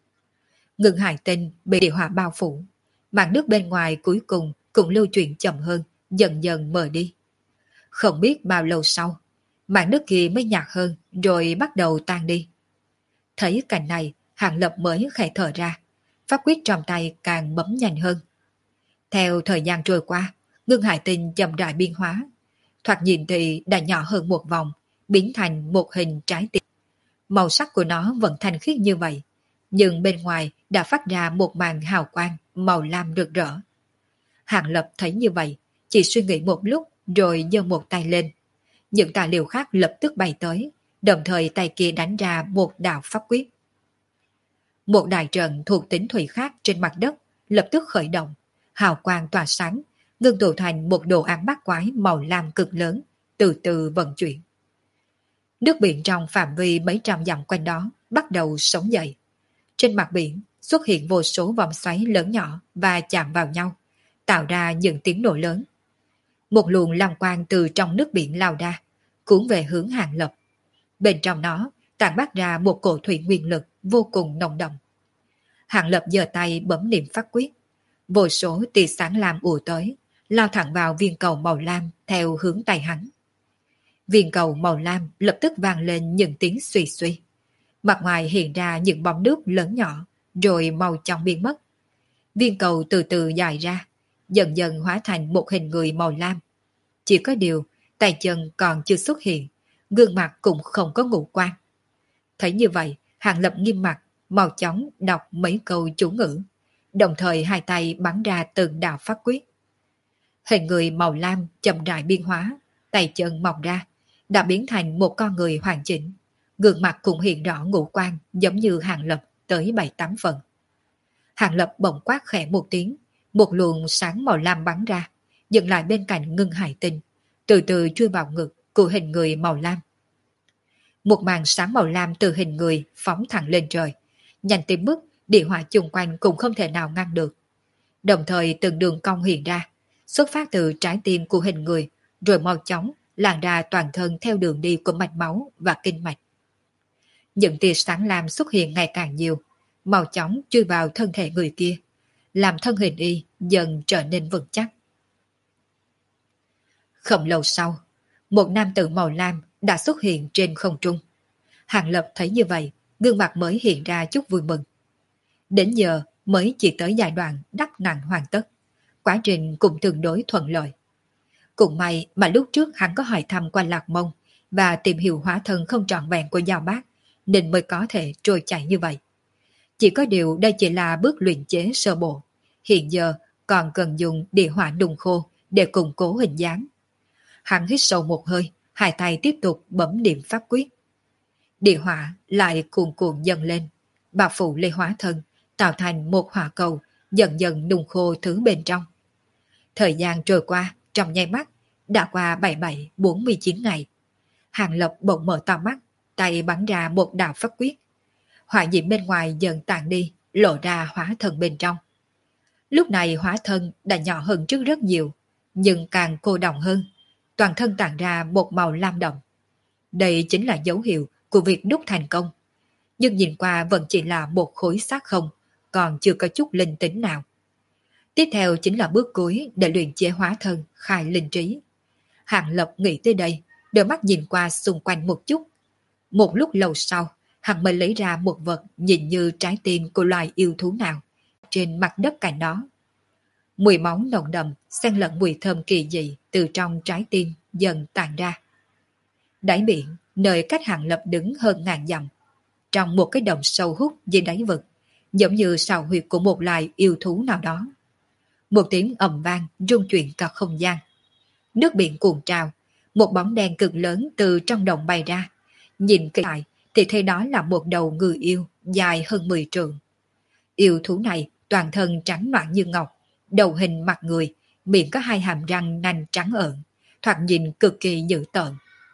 Ngưng hải tinh bị địa hỏa bao phủ, màn nước bên ngoài cuối cùng cũng lưu chuyển chậm hơn, dần dần mờ đi. Không biết bao lâu sau, màn nước kia mới nhạt hơn rồi bắt đầu tan đi. Thấy cảnh này, Hàng Lập mới khẽ thở ra, pháp quyết trong tay càng bấm nhanh hơn. Theo thời gian trôi qua, ngưng hải tinh chậm rãi biến hóa, thoạt nhìn thì đã nhỏ hơn một vòng, biến thành một hình trái tim. Màu sắc của nó vẫn thanh khiết như vậy, nhưng bên ngoài đã phát ra một màn hào quang màu lam rực rỡ. Hàng Lập thấy như vậy, chỉ suy nghĩ một lúc rồi giơ một tay lên. Những tài liệu khác lập tức bay tới, đồng thời tay kia đánh ra một đạo pháp quyết. Một đại trận thuộc tính thủy khác trên mặt đất lập tức khởi động, hào quang tỏa sáng, ngưng tụ thành một đồ án bát quái màu lam cực lớn, từ từ vận chuyển. Nước biển trong phạm vi mấy trăm dặm quanh đó bắt đầu sống dậy. Trên mặt biển xuất hiện vô số vòng xoáy lớn nhỏ và chạm vào nhau, tạo ra những tiếng nổ lớn. Một luồng lam quang từ trong nước biển lao ra, cuốn về hướng Hàng Lập. Bên trong nó tản mát ra một cổ thủy nguyên lực vô cùng nồng đậm. Hàng Lập giơ tay bấm niệm pháp quyết, vô số tia sáng lam ùa tới, lao thẳng vào viên cầu màu lam theo hướng tay hắn. Viên cầu màu lam lập tức vang lên những tiếng suy suy. Mặt ngoài hiện ra những bóng nước lớn nhỏ, rồi màu trong biến mất. Viên cầu từ từ dài ra, dần dần hóa thành một hình người màu lam. Chỉ có điều, tay chân còn chưa xuất hiện, gương mặt cũng không có ngũ quan. Thấy như vậy, Hàng Lập nghiêm mặt, mau chóng đọc mấy câu chú ngữ, đồng thời hai tay bắn ra từng đạo pháp quyết. Hình người màu lam chậm rãi biến hóa, tay chân mọc ra, đã biến thành một con người hoàn chỉnh. Gương mặt cũng hiện rõ ngũ quan giống như Hàng Lập tới 7-8 phần. Hàng Lập bỗng quát khẽ một tiếng, một luồng sáng màu lam bắn ra, dừng lại bên cạnh ngưng hải tinh, từ từ chui vào ngực của hình người màu lam. Một màn sáng màu lam từ hình người phóng thẳng lên trời, nhanh tới mức địa hỏa chung quanh cũng không thể nào ngăn được. Đồng thời từng đường cong hiện ra, xuất phát từ trái tim của hình người, rồi mau chóng lan ra toàn thân theo đường đi của mạch máu và kinh mạch. Những tia sáng lam xuất hiện ngày càng nhiều, mau chóng chui vào thân thể người kia, làm thân hình y dần trở nên vững chắc. Không lâu sau, một nam tử màu lam đã xuất hiện trên không trung. Hàng Lập thấy như vậy, gương mặt mới hiện ra chút vui mừng. Đến giờ mới chỉ tới giai đoạn đắp nặng hoàn tất, quá trình cũng tương đối thuận lợi. Cũng may mà lúc trước hắn có hỏi thăm qua Lạc Mông và tìm hiểu hóa thân không trọn vẹn của Giao Bác, nên mới có thể trôi chảy như vậy. Chỉ có điều đây chỉ là bước luyện chế sơ bộ, hiện giờ còn cần dùng địa hỏa đùng khô để củng cố hình dáng. Hắn hít sâu một hơi, hai tay tiếp tục bấm niệm pháp quyết. Địa hỏa lại cuồn cuộn dần lên, bao phủ lấy hóa thân, tạo thành một hỏa cầu, dần dần nung khô thứ bên trong. Thời gian trôi qua, trong nháy mắt, đã qua 47-49 ngày. Hàng Lập bỗng mở to mắt, tay bắn ra một đạo pháp quyết. Hỏa diễm bên ngoài dần tàn đi, lộ ra hóa thân bên trong. Lúc này hóa thân đã nhỏ hơn trước rất nhiều, nhưng càng cô đọng hơn, toàn thân tản ra một màu lam đậm. Đây chính là dấu hiệu của việc đúc thành công. Nhưng nhìn qua vẫn chỉ là một khối xác không, còn chưa có chút linh tính nào. Tiếp theo chính là bước cuối để luyện chế hóa thân, khai linh trí. Hàng Lập nghĩ tới đây, đôi mắt nhìn qua xung quanh một chút. Một lúc lâu sau, hắn mới lấy ra một vật nhìn như trái tim của loài yêu thú nào, trên mặt đất cạnh đó. Mùi máu nồng đậm, xen lẫn mùi thơm kỳ dị từ trong trái tim dần tàn ra. Đáy biển, nơi cách Hàng Lập đứng hơn ngàn dặm, trong một cái đồng sâu hút dưới đáy vực, giống như sào huyệt của một loài yêu thú nào đó. Một tiếng ầm vang rung chuyển cả không gian. Nước biển cuồn trào, một bóng đen cực lớn từ trong đồng bay ra. Nhìn kỹ lại thì thấy đó là một đầu ngư yêu dài hơn 10 trượng. Yêu thú này toàn thân trắng noãn như ngọc, đầu hình mặt người, miệng có hai hàm răng nanh trắng ợn, thoạt nhìn cực kỳ dữ tợn.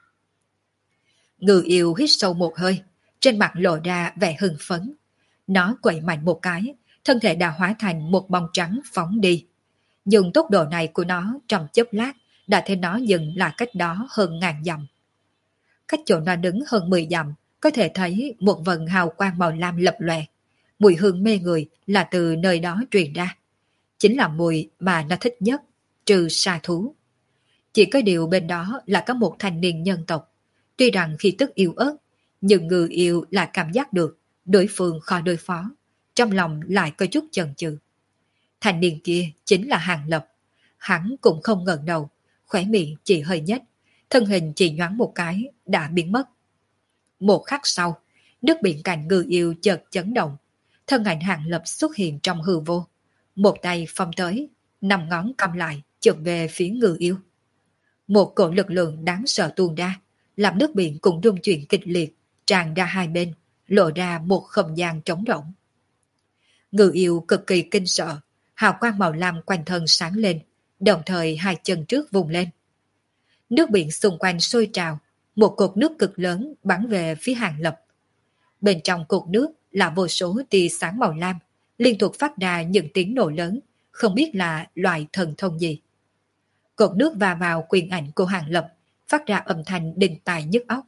Ngư yêu hít sâu một hơi, trên mặt lộ ra vẻ hưng phấn. Nó quậy mạnh một cái, thân thể đã hóa thành một bóng trắng phóng đi. Dùng tốc độ này của nó trong chớp lát, đã thấy nó dừng lại cách đó hơn ngàn dặm. Cách chỗ nó đứng hơn 10 dặm, có thể thấy một vần hào quang màu lam lập lòe. Mùi hương mê người là từ nơi đó truyền ra. Chính là mùi mà nó thích nhất, trừ sa thú. Chỉ có điều bên đó là có một thanh niên nhân tộc. Tuy rằng khi tức yếu ớt, nhưng ngư yêu lại cảm giác được đối phương khó đối phó. Trong lòng lại có chút chần chừ. Thanh niên kia chính là Hàng Lập. Hắn cũng không ngẩng đầu, khóe miệng chỉ hơi nhếch, thân hình chỉ nhoáng một cái đã biến mất. Một khắc sau, nước biển cạnh ngư yêu chợt chấn động, thân ảnh Hàng Lập xuất hiện trong hư vô, một tay phong tới, 5 ngón cầm lại chụp về phía ngư yêu. Một cỗ lực lượng đáng sợ tuôn ra, làm nước biển cũng rung chuyển kịch liệt, tràn ra hai bên, lộ ra một không gian trống rỗng. Ngư yêu cực kỳ kinh sợ, hào quang màu lam quanh thân sáng lên, đồng thời hai chân trước vùng lên. Nước biển xung quanh sôi trào, một cột nước cực lớn bắn về phía Hàng Lập. Bên trong cột nước là vô số tia sáng màu lam, liên tục phát ra những tiếng nổ lớn, không biết là loại thần thông gì. Cột nước va vào quyền ảnh của Hàng Lập, phát ra âm thanh đinh tai nhức óc.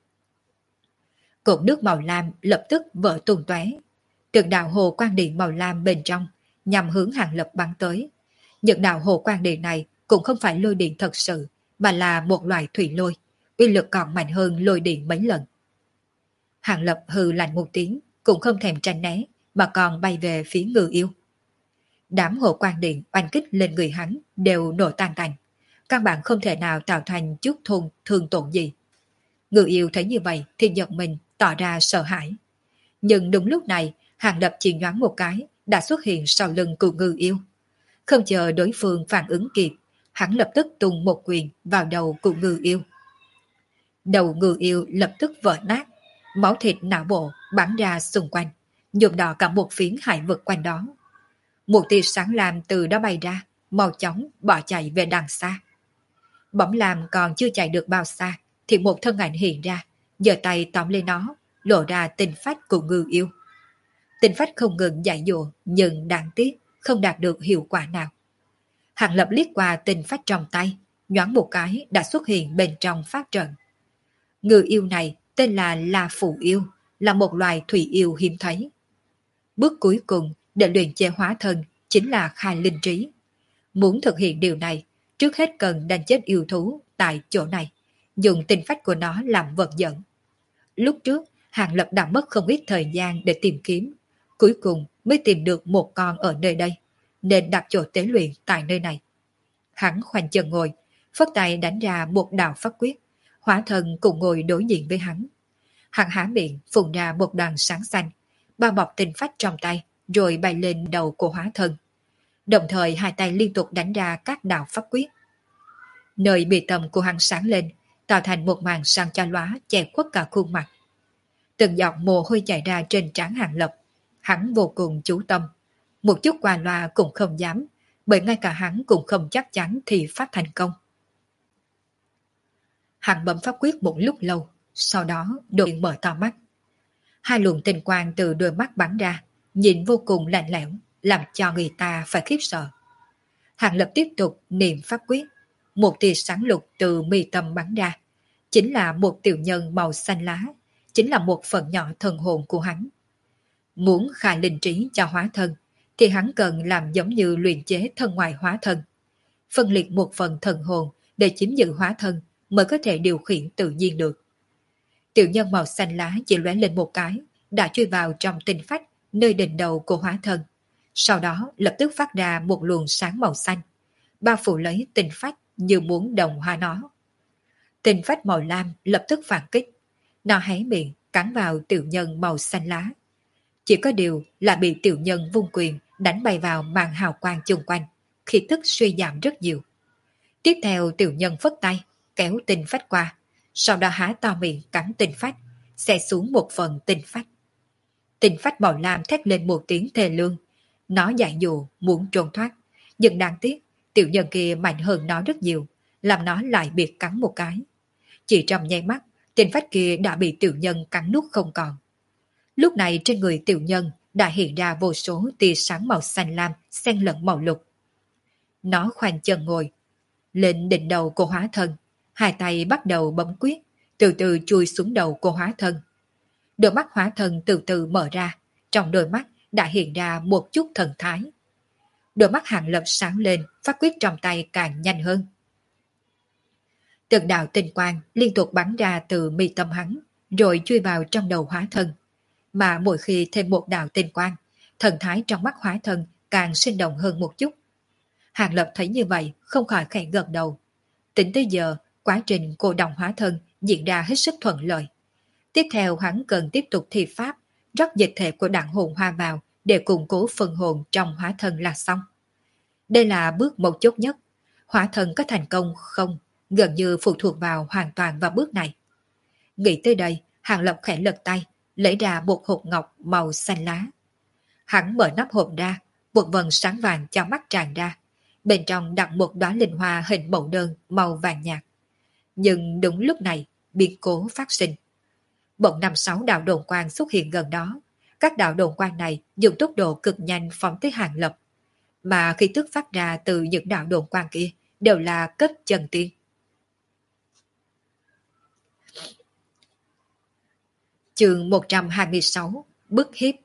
Cột nước màu lam lập tức vỡ tung tóe. Từng đạo hồ quang điện màu lam bên trong nhằm hướng Hàng Lập bắn tới. Những đạo hồ quang điện này cũng không phải lôi điện thật sự, mà là một loại thủy lôi, uy lực còn mạnh hơn lôi điện mấy lần. Hàng Lập hừ lạnh một tiếng, cũng không thèm tránh né, mà còn bay về phía ngư yêu. Đám hồ quang điện oanh kích lên người hắn đều nổ tan tành, căn bản không thể nào tạo thành chút thương tổn gì. Ngư yêu thấy như vậy thì giật mình, tỏ ra sợ hãi. Nhưng đúng lúc này, Hàng Lập chỉ nhoáng một cái, đã xuất hiện sau lưng của ngư yêu. Không chờ đối phương phản ứng kịp, hắn lập tức tung một quyền vào đầu của ngư yêu. Đầu ngư yêu lập tức vỡ nát, máu thịt não bộ bắn ra xung quanh, nhuộm đỏ cả một phiến hải vực quanh đó. Một tia sáng lam từ đó bay ra, mau chóng bỏ chạy về đằng xa. Bóng lam còn chưa chạy được bao xa, thì một thân ảnh hiện ra, giơ tay tóm lên nó, lộ ra tinh phách của ngư yêu. Tinh phách không ngừng dạy dỗ, nhưng đáng tiếc không đạt được hiệu quả nào. Hàng Lập liếc qua tinh phách trong tay, nhoáng một cái đã xuất hiện bên trong pháp trận. Ngư yêu này tên là La Phù Yêu, là một loài thủy yêu hiếm thấy. Bước cuối cùng để luyện chế hóa thân chính là khai linh trí. Muốn thực hiện điều này, trước hết cần đánh chết yêu thú tại chỗ này, dùng tinh phách của nó làm vật dẫn. Lúc trước, Hàng Lập đã mất không ít thời gian để tìm kiếm, cuối cùng mới tìm được một con ở nơi đây, nên đặt chỗ tế luyện tại nơi này. Hắn khoanh chân ngồi, phất tay đánh ra một đạo pháp quyết, hóa thân cùng ngồi đối diện với hắn. Hắn há miệng phun ra một đoàn sáng xanh, bao bọc tinh phách trong tay, rồi bay lên đầu của hóa thân. Đồng thời hai tay liên tục đánh ra các đạo pháp quyết. Nơi bì tâm của hắn sáng lên, tạo thành một màn sáng cho lóa che khuất cả khuôn mặt. Từng giọt mồ hôi chảy ra trên trán Hàng Lập, hắn vô cùng chú tâm. Một chút qua loa cũng không dám, bởi ngay cả hắn cũng không chắc chắn thì phát thành công. Hắn bấm pháp quyết một lúc lâu, sau đó đột nhiên mở to mắt. Hai luồng tinh quang từ đôi mắt bắn ra, nhìn vô cùng lạnh lẽo, làm cho người ta phải khiếp sợ. Hàng Lập tiếp tục niệm pháp quyết, một tia sáng lục từ mi tâm bắn ra, chính là một tiểu nhân màu xanh lá, chính là một phần nhỏ thần hồn của hắn. Muốn khai linh trí cho hóa thân, thì hắn cần làm giống như luyện chế thân ngoại hóa thân. Phân liệt một phần thần hồn để chiếm giữ hóa thân mới có thể điều khiển tự nhiên được. Tiểu nhân màu xanh lá chỉ lóe lên một cái, đã chui vào trong tinh phách nơi đỉnh đầu của hóa thân. Sau đó lập tức phát ra một luồng sáng màu xanh, bao phủ lấy tinh phách như muốn đồng hóa nó. Tinh phách màu lam lập tức phản kích. Nó hé miệng cắn vào tiểu nhân màu xanh lá. Chỉ có điều là bị tiểu nhân vung quyền đánh bay vào màn hào quang chung quanh, khí tức suy giảm rất nhiều. Tiếp theo tiểu nhân phất tay, kéo tinh phách qua, sau đó há to miệng cắn tinh phách, xẻ xuống một phần tinh phách. Tinh phách màu lam thét lên một tiếng thê lương. Nó dại dụ muốn trốn thoát, nhưng đáng tiếc tiểu nhân kia mạnh hơn nó rất nhiều, làm nó lại biệt cắn một cái. Chỉ trong nháy mắt, tinh phách kia đã bị tiểu nhân cắn nuốt không còn. Lúc này trên người tiểu nhân đã hiện ra vô số tia sáng màu xanh lam xen lẫn màu lục. Nó khoanh chân ngồi lên đỉnh đầu của hóa thân, hai tay bắt đầu bấm quyết, từ từ chui xuống đầu của hóa thân. Đôi mắt hóa thân từ từ mở ra, trong đôi mắt đã hiện ra một chút thần thái. Đôi mắt Hàng Lập sáng lên, phát quyết trong tay càng nhanh hơn. Từng đạo tinh quang liên tục bắn ra từ mi tâm hắn, rồi chui vào trong đầu hóa thân. Mà mỗi khi thêm một đạo tinh quang, thần thái trong mắt hóa thân càng sinh động hơn một chút. Hàng Lập thấy như vậy, không khỏi khẽ gật đầu. Tính tới giờ, quá trình cô đồng hóa thân diễn ra hết sức thuận lợi. Tiếp theo hắn cần tiếp tục thi pháp, rót dịch thể của đặng hồn hoa vào để củng cố phần hồn trong hóa thân là xong. Đây là bước mấu chốt nhất. Hóa thân có thành công không, gần như phụ thuộc vào hoàn toàn vào bước này. Nghĩ tới đây, Hàng Lập khẽ lật tay, lấy ra một hộp ngọc màu xanh lá. Hắn mở nắp hộp ra, một vầng sáng vàng cho mắt tràn ra. Bên trong đặt một đóa linh hoa hình mẫu đơn màu vàng nhạt. Nhưng đúng lúc này, biến cố phát sinh. Bỗng 5-6 đạo đồn quang xuất hiện gần đó. Các đạo đồn quang này dùng tốc độ cực nhanh phóng tới Hàng Lập. Mà khí tức phát ra từ những đạo đồn quang kia đều là cấp chân tiên. Chương 126, bức hiếp.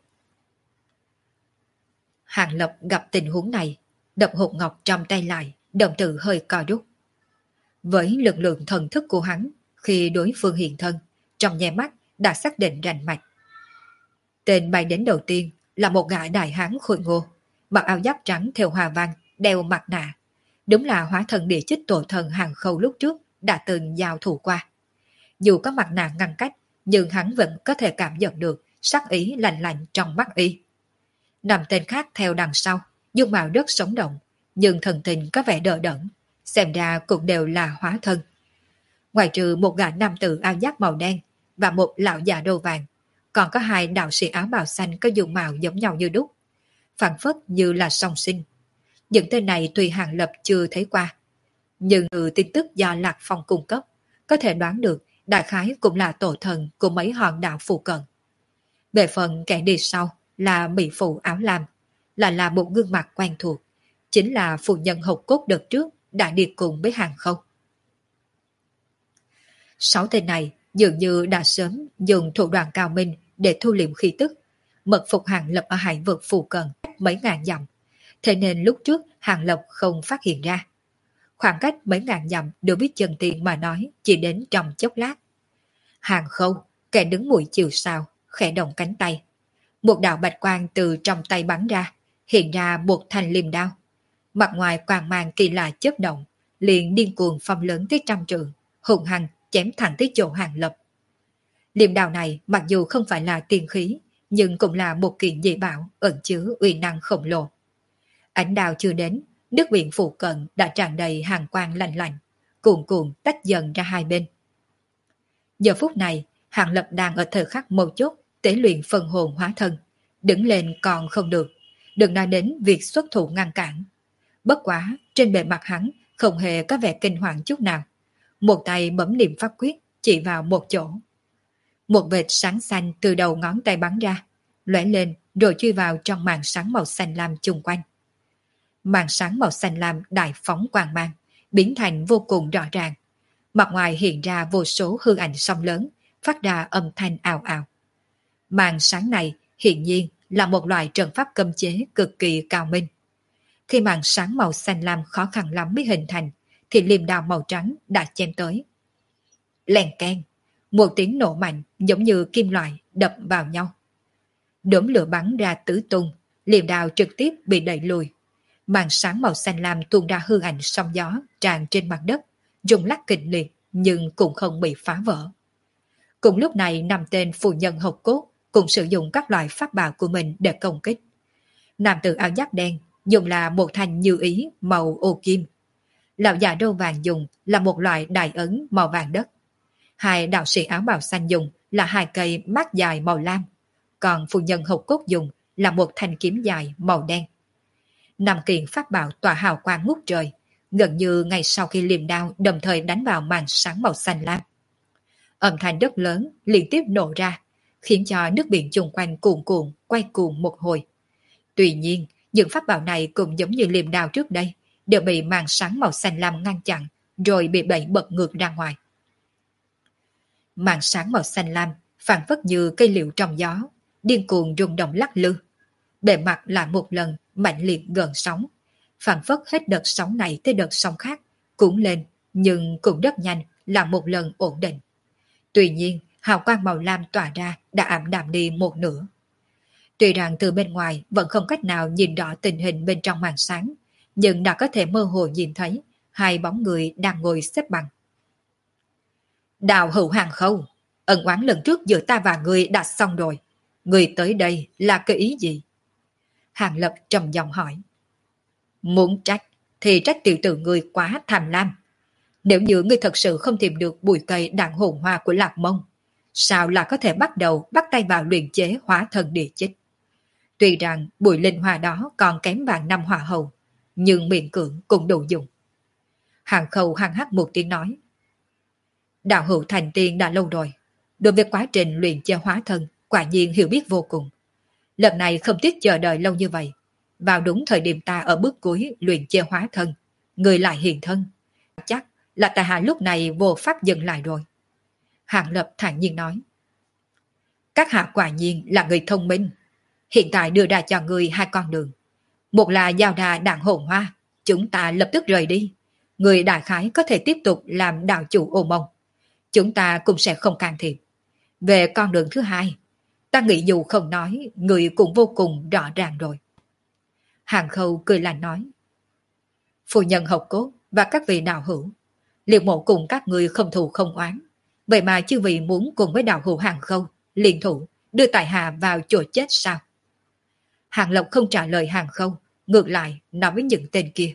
Hàng Lập gặp tình huống này, đập hộp ngọc trong tay lại, đồng tử hơi co rút. Với lực lượng thần thức của hắn, khi đối phương hiện thân, trong nháy mắt đã xác định rành mạch. Tên bay đến đầu tiên là một gã đại hán khôi ngô, mặc áo giáp trắng theo hoa văn, đeo mặt nạ. Đúng là hóa thân địa chích tổ thần Hàng Khâu lúc trước đã từng giao thủ qua. Dù có mặt nạ ngăn cách, nhưng hắn vẫn có thể cảm nhận được sắc ý lạnh lạnh trong mắt y. Năm tên khác theo đằng sau, dung mạo rất sống động, nhưng thần tình có vẻ đờ đẫn, xem ra cũng đều là hóa thân. Ngoài trừ một gã nam tử áo giáp màu đen và một lão già đầu vàng, còn có hai đạo sĩ áo bào xanh có dung mạo giống nhau như đúc, phảng phất như là song sinh. Những tên này tuy Hàng Lập chưa thấy qua, nhưng từ tin tức do Lạc Phong cung cấp, có thể đoán được đại khái cũng là tổ thần của mấy hòn đảo phụ cận. Về phần kẻ đi sau là mỹ phụ áo lam, là một gương mặt quen thuộc, chính là phụ nhân hộc cốt đợt trước đã đi cùng với Hàng Khâu. 6 tên này dường như đã sớm dùng thủ đoạn cao minh để thu liệm khí tức, mật phục Hàng Lập ở hải vực phụ cận mấy ngàn dặm, thế nên lúc trước Hàng Lập không phát hiện ra. Khoảng cách mấy ngàn dặm đối với chân tiên mà nói chỉ đến trong chốc lát. Hàng Khâu, kẻ đứng mũi chiều sao, khẽ động cánh tay. Một đạo bạch quang từ trong tay bắn ra, hiện ra một thanh liềm đao. Mặt ngoài quang mang kỳ lạ chớp động, liền điên cuồng phong lớn tới 100 trượng, hùng hăng chém thẳng tới chỗ Hàng Lập. Liềm đao này mặc dù không phải là tiên khí, nhưng cũng là một kiện dị bảo ẩn chứa uy năng khổng lồ. Ánh đao chưa đến, nước biển phụ cận đã tràn đầy hàng quang lạnh lạnh, cuồn cuộn tách dần ra hai bên. Giờ phút này, Hàng Lập đang ở thời khắc mấu chốt tế luyện phần hồn hóa thân, đứng lên còn không được, đừng nói đến việc xuất thủ ngăn cản. Bất quá, trên bề mặt hắn không hề có vẻ kinh hoàng chút nào. Một tay bấm niệm pháp quyết, chỉ vào một chỗ. Một vệt sáng xanh từ đầu ngón tay bắn ra, lóe lên rồi chui vào trong màn sáng màu xanh lam chung quanh. Màn sáng màu xanh lam đại phóng quang mang, biến thành vô cùng rõ ràng. Mặt ngoài hiện ra vô số hư ảnh sóng lớn, phát ra âm thanh ào ào. Màn sáng này hiện nhiên là một loại trận pháp cấm chế cực kỳ cao minh. Khi màn sáng màu xanh lam khó khăn lắm mới hình thành, thì liềm đao màu trắng đã chém tới. Lèn keng, một tiếng nổ mạnh giống như kim loại đập vào nhau. Đốm lửa bắn ra tứ tung, liềm đao trực tiếp bị đẩy lùi. Màn sáng màu xanh lam tuôn ra hư ảnh sóng gió tràn trên mặt đất, rung lắc kịch liệt nhưng cũng không bị phá vỡ. Cùng lúc này 5 tên phù nhân hộc cốt cũng sử dụng các loại pháp bảo của mình để công kích. Nam tử áo giáp đen dùng là một thanh như ý màu ô kim. Lão già râu vàng dùng là một loại đại ấn màu vàng đất. Hai đạo sĩ áo bào xanh dùng là hai cây mát dài màu lam. Còn phù nhân hộc cốt dùng là một thanh kiếm dài màu đen. 5 kiện pháp bảo tỏa hào quang ngút trời, gần như ngay sau khi liềm đao đồng thời đánh vào màn sáng màu xanh lam. Âm thanh rất lớn liên tiếp nổ ra, khiến cho nước biển chung quanh cuồn cuộn quay cuồng một hồi. Tuy nhiên, những pháp bảo này cũng giống như liềm đao trước đây, đều bị màn sáng màu xanh lam ngăn chặn, rồi bị đẩy bật ngược ra ngoài. Màn sáng màu xanh lam phản phất như cây liệu trong gió, điên cuồng rung động lắc lư. Bề mặt lại một lần mạnh liệt gợn sóng, phản phất hết đợt sóng này tới đợt sóng khác, cuốn lên nhưng cũng rất nhanh là một lần ổn định. Tuy nhiên, hào quang màu lam tỏa ra đã ảm đạm đi một nửa. Tuy rằng từ bên ngoài vẫn không cách nào nhìn rõ tình hình bên trong màn sáng, nhưng đã có thể mơ hồ nhìn thấy hai bóng người đang ngồi xếp bằng. Đào Hữu Hàng Khâu, ân oán lần trước giữa ta và ngươi đã xong rồi. Ngươi tới đây là cái ý gì? Hàng Lập trầm giọng hỏi. Muốn trách thì trách tiểu tử ngươi quá tham lam. Nếu như ngươi thật sự không tìm được bụi cây đạn hồn hoa của Lạc Mông, sao là có thể bắt tay vào luyện chế hóa thân địa chích? Tuy rằng bụi linh hoa đó còn kém vàng năm hỏa hầu, nhưng miệng cưỡng cũng đủ dùng. Hàng Khâu hăng hắc một tiếng nói. Đạo hữu thành tiên đã lâu rồi, đối với quá trình luyện chế hóa thân quả nhiên hiểu biết vô cùng. Lần này không tiếc chờ đợi lâu như vậy, vào đúng thời điểm ta ở bước cuối luyện chế hóa thân, người lại hiện thân. Chắc là tại hạ lúc này vô pháp dừng lại rồi. Hàng Lập thản nhiên nói. Các hạ quả nhiên là người thông minh. Hiện tại đưa ra cho người hai con đường. Một là giao ra đạn hồn hoa, chúng ta lập tức rời đi. Người đại khái có thể tiếp tục làm đạo chủ Ô Mông. Chúng ta cũng sẽ không can thiệp. Về con đường thứ hai, ta nghĩ dù không nói, người cũng vô cùng rõ ràng rồi. Hàng Khâu cười lạnh nói. Phu nhân Hộc Cốt và các vị đạo hữu, Liệt Mộ cùng các người không thù không oán. Vậy mà chư vị muốn cùng với đạo hữu Hàng Khâu liên thủ đưa tại hạ vào chỗ chết sao? Hàng Lộc không trả lời Hàng Khâu, ngược lại nói với những tên kia.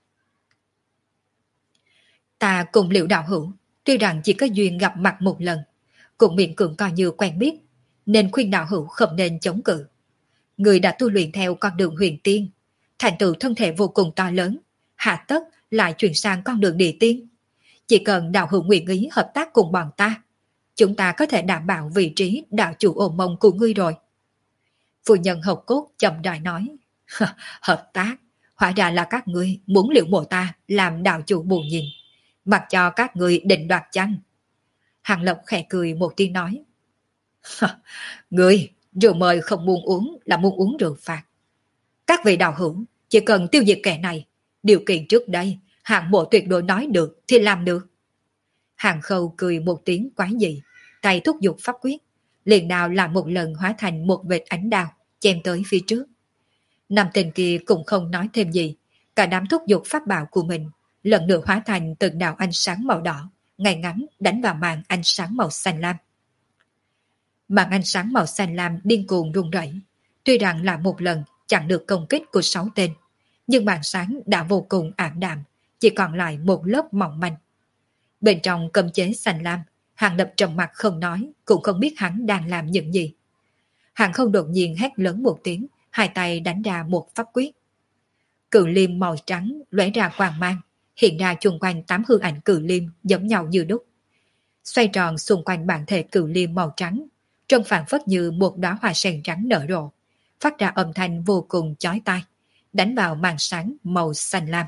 Ta cùng Liệu đạo hữu, tuy rằng chỉ có duyên gặp mặt một lần, cũng miễn cưỡng coi như quen biết, nên khuyên đạo hữu không nên chống cự. Người đã tu luyện theo con đường huyền tiên, thành tựu thân thể vô cùng to lớn, hạ tất lại chuyển sang con đường địa tiên. Chỉ cần đạo hữu nguyện ý hợp tác cùng bọn ta, chúng ta có thể đảm bảo vị trí đạo chủ Ô Mông của ngươi rồi. Phu nhân Hộc Cốt chậm rãi nói. Hợp tác, hóa ra là các ngươi muốn Liễu Mộ ta làm đạo chủ bù nhìn, mặc cho các ngươi định đoạt chăng? Hàng Lộc khẽ cười một tiếng nói. Ngươi, rượu mời không muốn uống là muốn uống rượu phạt. Các vị đạo hữu, chỉ cần tiêu diệt kẻ này, điều kiện trước đây, hạng mộ tuyệt đối nói được thì làm được. Hàng Khâu cười một tiếng quái dị, tay thúc giục pháp quyết, liền đao làm một lần hóa thành một vệt ánh đao, chém tới phía trước. Năm tên kia cũng không nói thêm gì, cả đám thúc giục pháp bảo của mình, lần nữa hóa thành từng đạo ánh sáng màu đỏ, ngay ngắn đánh vào màn ánh sáng màu xanh lam. Màn ánh sáng màu xanh lam điên cuồng rung rẩy, tuy rằng là một lần chặn được công kích của 6 tên, nhưng màn sáng đã vô cùng ảm đạm, chỉ còn lại một lớp mỏng manh. Bên trong cấm chế xanh lam, Hàng Lập trầm mặt không nói, cũng không biết hắn đang làm những gì. Hàng Không đột nhiên hét lớn một tiếng, hai tay đánh ra một pháp quyết. Cự liêm màu trắng lóe ra quang mang, hiện ra chung quanh 8 hư ảnh cự liêm giống nhau như đúc. Xoay tròn xung quanh bản thể cự liêm màu trắng, trông phản phất như một đóa hoa sen trắng nở rộ, phát ra âm thanh vô cùng chói tai, đánh vào màn sáng màu xanh lam.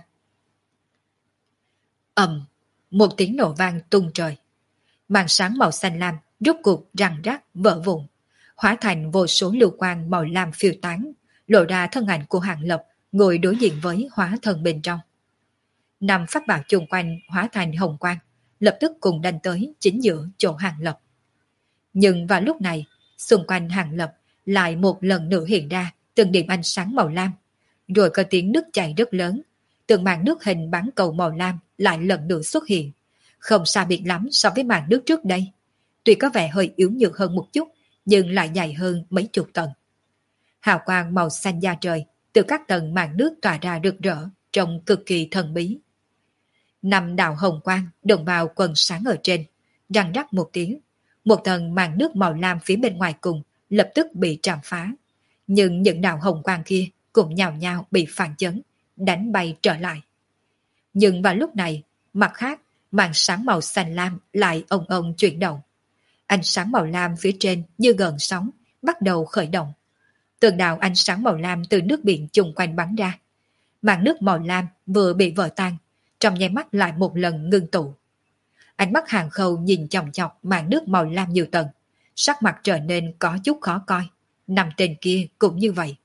Ầm, một tiếng nổ vang tung trời. Màn sáng màu xanh lam rút cuộc răng rắc vỡ vụn, hóa thành vô số lưu quang màu lam phiêu tán, lộ ra thân ảnh của Hàng Lập ngồi đối diện với hóa thân bên trong. Năm pháp bảo chung quanh hóa thành hồng quang, lập tức cùng đánh tới chính giữa chỗ Hàng Lập. Nhưng vào lúc này, xung quanh Hàng Lập lại một lần nữa hiện ra từng điểm ánh sáng màu lam, rồi có tiếng nước chảy rất lớn, từng màn nước hình bán cầu màu lam lại lần nữa xuất hiện, không xa biệt lắm so với màn nước trước đây. Tuy có vẻ hơi yếu nhược hơn một chút, nhưng lại dài hơn mấy chục tầng. Hào quang màu xanh da trời từ các tầng màn nước tỏa ra rực rỡ, trông cực kỳ thần bí. Năm đạo hồng quang đồng bào quần sáng ở trên, răng rắc một tiếng, một tầng màn nước màu lam phía bên ngoài cùng lập tức bị trảm phá. Nhưng những đạo hồng quang kia cũng nhào nhào bị phản chấn, đánh bay trở lại. Nhưng vào lúc này, mặt khác, màn sáng màu xanh lam lại ông ông chuyển động. Ánh sáng màu lam phía trên như gợn sóng, bắt đầu khởi động. Từng đạo ánh sáng màu lam từ nước biển chung quanh bắn ra. Màn nước màu lam vừa bị vỡ tan, trong nháy mắt lại một lần ngưng tụ. Ánh mắt Hàng Khâu nhìn chòng chọc màn nước màu lam nhiều tầng, sắc mặt trở nên có chút khó coi. Năm tên kia cũng như vậy.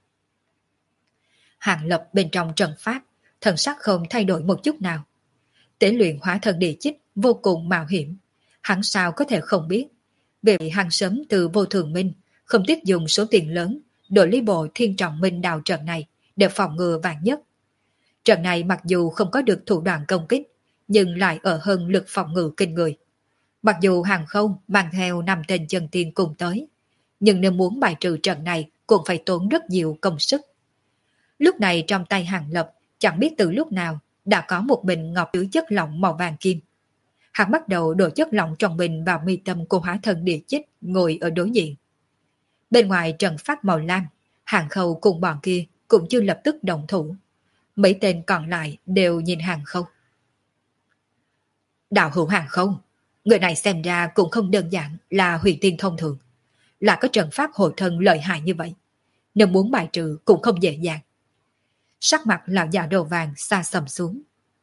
Hàng Lập bên trong trận pháp, thần sắc không thay đổi một chút nào. Tế luyện hóa thân địa chích vô cùng mạo hiểm, hắn sao có thể không biết. Vì hắn sớm từ vô thường minh, không tiếc dùng số tiền lớn đổi lý bộ thiên trọng minh đào trận này để phòng ngừa vạn nhất. Trận này mặc dù không có được thủ đoạn công kích, nhưng lại ở hơn lực phòng ngự kinh người. Mặc dù Hàng Khâu mang theo 5 tên chân tiên cùng tới, nhưng nếu muốn bài trừ trận này cũng phải tốn rất nhiều công sức. Lúc này trong tay Hàng Lập chẳng biết từ lúc nào đã có một bình ngọc chứa chất lỏng màu vàng kim. Hắn bắt đầu đổ chất lỏng trong bình vào mi tâm của hóa thân địa chích ngồi ở đối diện. Bên ngoài trận pháp màu lam, Hàng Khâu cùng bọn kia cũng chưa lập tức động thủ. Mấy tên còn lại đều nhìn Hàng Khâu. Đạo hữu Hàng Khâu, người này xem ra cũng không đơn giản là huyền tiên thông thường, là có trận pháp hộ thân lợi hại như vậy, nếu muốn bài trừ cũng không dễ dàng. Sắc mặt lão già đầu vàng xa sầm xuống.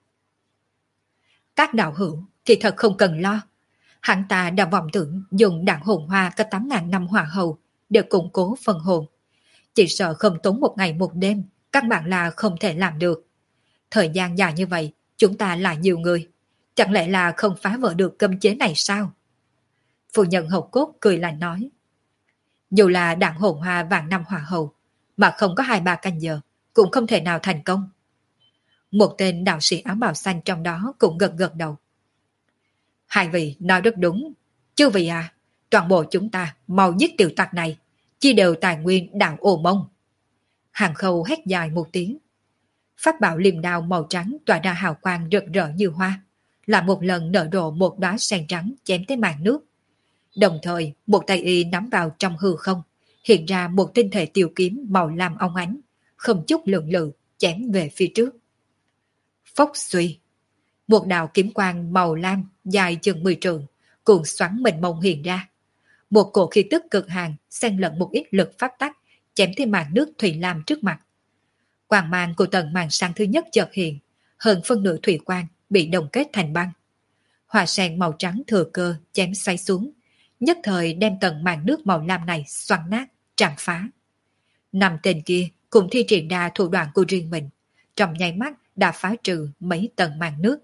Các đạo hữu thì thật không cần lo, hắn ta đã vọng tưởng dùng đạn hồn hoa có 8.000 năm hỏa hầu để củng cố phần hồn. Chỉ sợ không tốn một ngày một đêm, các bạn là không thể làm được. Thời gian dài như vậy, chúng ta là nhiều người, chẳng lẽ là không phá vỡ được cấm chế này sao? Phu nhân Hậu Cốt cười lạnh nói. Dù là đạn hồn hoa vạn năm hỏa hầu, mà không có 2-3 canh giờ, cũng không thể nào thành công. Một tên đạo sĩ áo bào xanh trong đó cũng gật gật đầu. Hai vị nói rất đúng. Chư vị à, toàn bộ chúng ta mau giết tiểu tặc này, chia đều tài nguyên đạo Ô Mông. Hàng Khâu hét dài một tiếng. Pháp bảo liềm đao màu trắng tỏa ra hào quang rực rỡ như hoa, là một lần nở rộ một đóa sen trắng chém tới màn nước. Đồng thời, một tay y nắm vào trong hư không, hiện ra một tinh thể tiêu kiếm màu lam óng ánh, không chút lượng lự, chém về phía trước. Phốc suy, một đạo kiếm quang màu lam dài chừng 10 trượng, cuồng xoắn mênh mông hiện ra. Một cổ khí tức cực hàn xen lẫn một ít lực pháp tắc, chém tới màn nước thủy lam trước mặt. Quang mang của tầng màn sáng thứ nhất chợt hiện, hơn phân nửa thủy quang bị đồng kết thành băng. Hoa sen màu trắng thừa cơ chém xoáy xuống, nhất thời đem tầng màn nước màu lam này xoắn nát, tràn phá. 5 tên kia cùng thi triển ra thủ đoạn của riêng mình, trong nháy mắt đã phá trừ mấy tầng màn nước.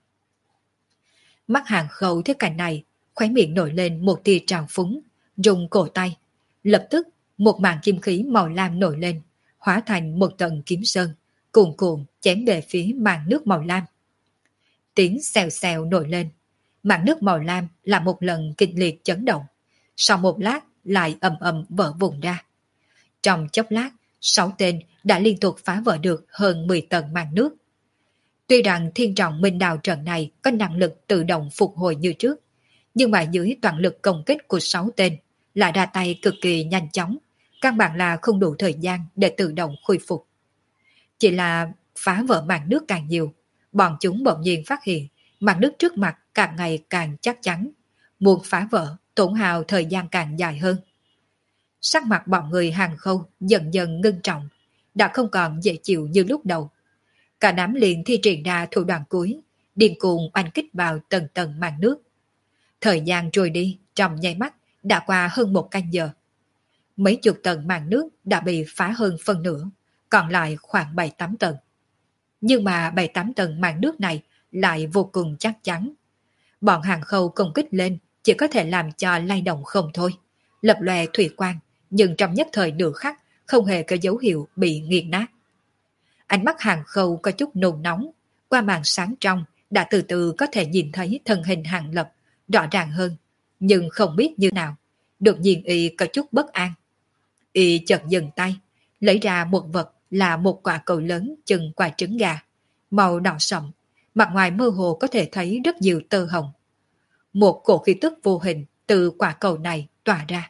Mắt Hàng Khâu thấy cảnh này, khóe miệng nổi lên một tia trào phúng, dùng cổ tay. Lập tức, một màn kim khí màu lam nổi lên, hóa thành một tầng kiếm sơn, cuồn cuộn chém về phía màn nước màu lam. Tiếng xèo xèo nổi lên, màn nước màu lam là một lần kịch liệt chấn động, sau một lát lại ầm ầm vỡ vụn ra. Trong chốc lát, 6 tên đã liên tục phá vỡ được hơn 10 tầng màn nước. Tuy rằng thiên trọng minh đào trận này có năng lực tự động phục hồi như trước, nhưng mà dưới toàn lực công kích của 6 tên lại ra tay cực kỳ nhanh chóng, căn bản là không đủ thời gian để tự động khôi phục. Chỉ là phá vỡ màn nước càng nhiều, bọn chúng bỗng nhiên phát hiện màn nước trước mặt càng ngày càng chắc chắn, muốn phá vỡ tổn hào thời gian càng dài hơn. Sắc mặt bọn người Hàng Khâu dần dần ngưng trọng, đã không còn dễ chịu như lúc đầu. Cả đám liền thi triển ra thủ đoạn cuối, điên cuồng oanh kích vào tầng tầng màn nước. Thời gian trôi đi, trong nháy mắt, đã qua hơn 1 canh giờ. Mấy chục tầng màn nước đã bị phá hơn phân nửa, còn lại khoảng 7-8 tầng. Nhưng mà 7-8 tầng màn nước này lại vô cùng chắc chắn. Bọn hàng khâu công kích lên chỉ có thể làm cho lay động không thôi. Lập lòe thủy quang, nhưng trong nhất thời nửa khắc không hề có dấu hiệu bị nghiền nát. Ánh mắt hàng khâu có chút nôn nóng, qua màn sáng trong đã từ từ có thể nhìn thấy thân hình Hàng Lập rõ ràng hơn, nhưng không biết như nào. Đột nhiên y có chút bất an. Y chợt dừng tay, lấy ra một vật là một quả cầu lớn chừng quả trứng gà, màu đỏ sậm, mặt ngoài mơ hồ có thể thấy rất nhiều tơ hồng. Một cổ khí tức vô hình từ quả cầu này tỏa ra.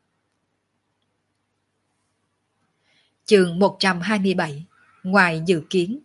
Chương 127, ngoài dự kiến.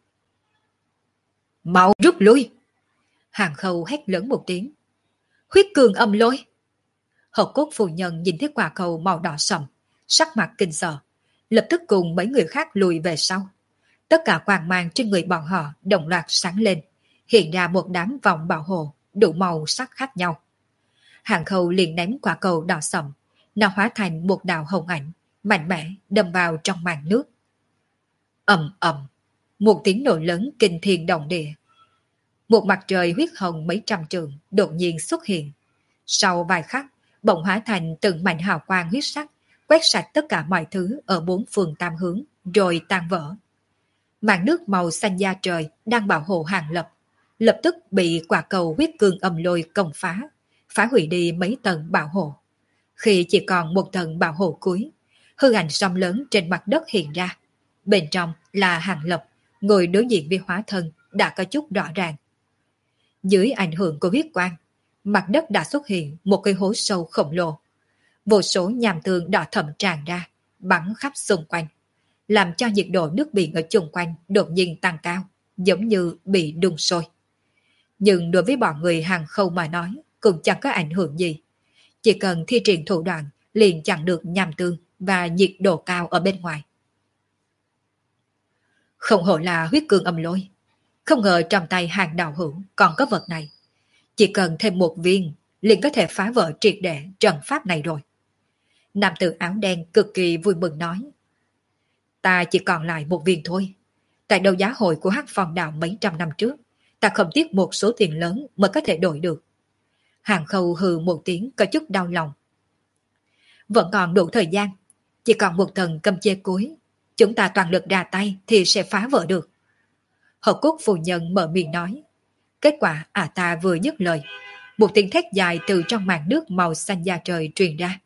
Mau rút lui! Hàng khâu hét lớn một tiếng. Huyết cường âm lôi! Hậu cốt phu nhân nhìn thấy quả cầu màu đỏ sậm, sắc mặt kinh sợ, lập tức cùng mấy người khác lùi về sau. Tất cả quang mang trên người bọn họ đồng loạt sáng lên, hiện ra một đám vòng bảo hộ đủ màu sắc khác nhau. Hàng khâu liền ném quả cầu đỏ sậm, nó hóa thành một đạo hồng ảnh, mạnh mẽ đâm vào trong màn nước. Ầm ầm, một tiếng nổ lớn kinh thiên động địa. Một mặt trời huyết hồng mấy trăm trượng đột nhiên xuất hiện. Sau vài khắc, bỗng hóa thành từng mảnh hào quang huyết sắc, quét sạch tất cả mọi thứ ở bốn phương tam hướng, rồi tan vỡ. Màn nước màu xanh da trời đang bảo hộ Hàng Lập, lập tức bị quả cầu huyết cương âm lôi công phá, phá hủy đi mấy tầng bảo hộ. Khi chỉ còn một tầng bảo hộ cuối, hư ảnh sông lớn trên mặt đất hiện ra. Bên trong là Hàng Lập, ngồi đối diện với hóa thân đã có chút rõ ràng. Dưới ảnh hưởng của huyết quang, mặt đất đã xuất hiện một cái hố sâu khổng lồ. Vô số nham tương đỏ thẫm tràn ra, bắn khắp xung quanh, làm cho nhiệt độ nước biển ở chung quanh đột nhiên tăng cao, giống như bị đun sôi. Nhưng đối với bọn người Hàng Khâu mà nói, cũng chẳng có ảnh hưởng gì. Chỉ cần thi triển thủ đoạn liền chặn được nham tương và nhiệt độ cao ở bên ngoài. Không hổ là huyết cương âm lôi. Không ngờ trong tay Hàng đạo hữu còn có vật này. Chỉ cần thêm một viên liền có thể phá vỡ triệt để trận pháp này rồi. Nam tử áo đen cực kỳ vui mừng nói. Ta chỉ còn lại một viên thôi. Tại đấu giá hội của Hắc Phong Đạo mấy trăm năm trước, ta không tiếc một số tiền lớn mới có thể đổi được. Hàng Khâu hừ một tiếng có chút đau lòng. Vẫn còn đủ thời gian, chỉ còn một tầng cầm chê cuối. Chúng ta toàn lực ra tay thì sẽ phá vỡ được. Hậu cốt phu nhân mở miệng nói. Kết quả ta vừa dứt lời, một tiếng thét dài từ trong màn nước màu xanh da trời truyền ra.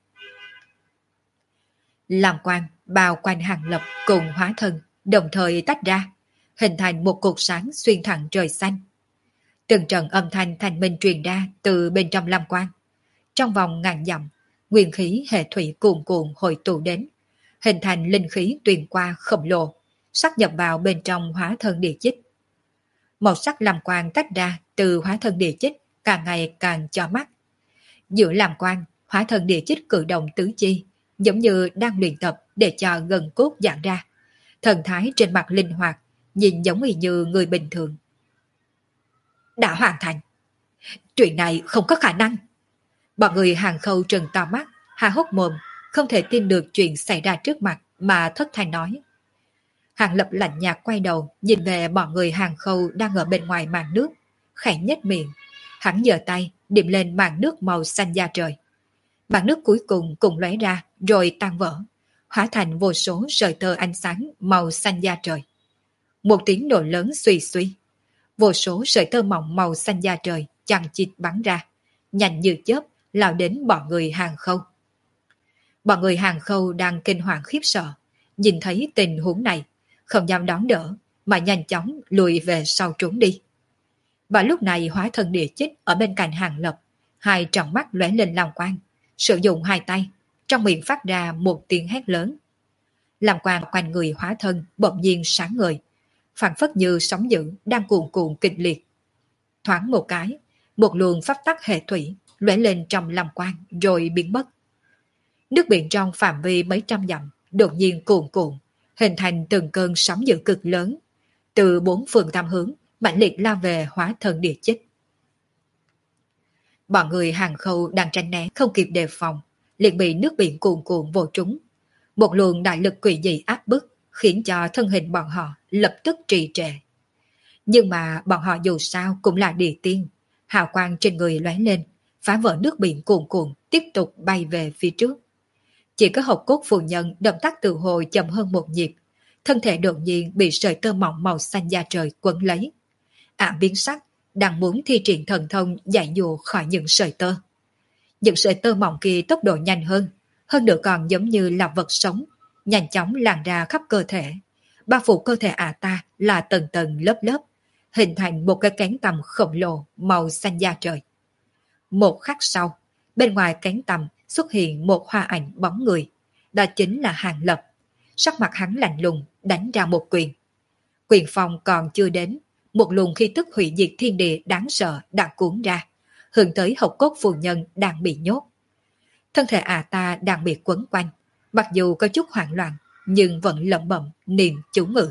Làm quang bao quanh Hàng Lập cùng hóa thân đồng thời tách ra, hình thành một cột sáng xuyên thẳng trời xanh. Từng trận âm thanh thanh minh truyền ra từ bên trong lam quang. Trong vòng ngàn dặm, nguyên khí hệ thủy cuồn cuộn hội tụ đến, hình thành linh khí tuyền qua khổng lồ, sáp nhập vào bên trong hóa thân địa chích. Màu sắc lam quang tách ra từ hóa thân địa chích càng ngày càng cho mắt. Giữa lam quang, hóa thân địa chích cử động tứ chi, giống như đang luyện tập để cho gần cốt giãn ra. Thần thái trên mặt linh hoạt, nhìn giống như người bình thường. Đã hoàn thành. Chuyện này không có khả năng. Bọn người Hàng Khâu trừng to mắt, há hốc mồm, không thể tin được chuyện xảy ra trước mặt mà thất thanh nói. Hàng Lập lạnh nhạt quay đầu, nhìn về bọn người Hàng Khâu đang ở bên ngoài màn nước, khẽ nhếch miệng. Hắn giơ tay, điểm lên màn nước màu xanh da trời. Màn nước cuối cùng cũng lóe ra, rồi tan vỡ, hóa thành vô số sợi tơ ánh sáng màu xanh da trời. Một tiếng nổ lớn suy suy. Vô số sợi tơ mỏng màu xanh da trời chằng chịt bắn ra, nhanh như chớp lao đến bọn người Hàng Khâu. Bọn người Hàng Khâu đang kinh hoàng khiếp sợ, nhìn thấy tình huống này, không dám đón đỡ, mà nhanh chóng lùi về sau trốn đi. Và lúc này hóa thân địa chích ở bên cạnh Hàng Lập, hai tròng mắt lóe lên lòng quang, sử dụng hai tay, trong miệng phát ra một tiếng hét lớn. Làm quang quanh người hóa thân bỗng nhiên sáng ngời, phảng phất như sóng dữ đang cuồn cuộn kịch liệt. Thoáng một cái, một luồng pháp tắc hệ thủy lóe lên trong làm quang rồi biến mất. Nước biển trong phạm vi mấy trăm dặm đột nhiên cuồn cuộn, hình thành từng cơn sóng dữ cực lớn, từ bốn phương tám hướng, mãnh liệt lao về hóa thân địa chích. Bọn người Hàng Khâu đang tránh né không kịp đề phòng, liền bị nước biển cuồn cuộn vô trúng. Một luồng đại lực quỷ dị áp bức, khiến cho thân hình bọn họ lập tức trì trệ. Nhưng mà bọn họ dù sao cũng là địa tiên, hào quang trên người lóe lên, phá vỡ nước biển cuồn cuộn, tiếp tục bay về phía trước. Chỉ có Hộc Cốt phu nhân động tác tự hồi chậm hơn một nhịp, thân thể đột nhiên bị sợi tơ mỏng màu xanh da trời quấn lấy. Biến sắc, đang muốn thi triển thần thông giải dụ khỏi những sợi tơ. Những sợi tơ mỏng kia tốc độ nhanh hơn nữa còn giống như là vật sống, nhanh chóng lan ra khắp cơ thể. Bao phủ cơ thể ta là tầng tầng lớp lớp, hình thành một cái cánh tằm khổng lồ màu xanh da trời. Một khắc sau, bên ngoài cánh tằm xuất hiện một hoa ảnh bóng người, đó chính là Hàng Lập. Sắc mặt hắn lạnh lùng đánh ra một quyền. Quyền phong còn chưa đến, một luồng khí tức hủy diệt thiên địa đáng sợ đã cuốn ra, hướng tới Hộc Cốt phu nhân đang bị nhốt. Thân thể ta đang bị quấn quanh, mặc dù có chút hoảng loạn, nhưng vẫn lẩm bẩm niệm chú ngữ.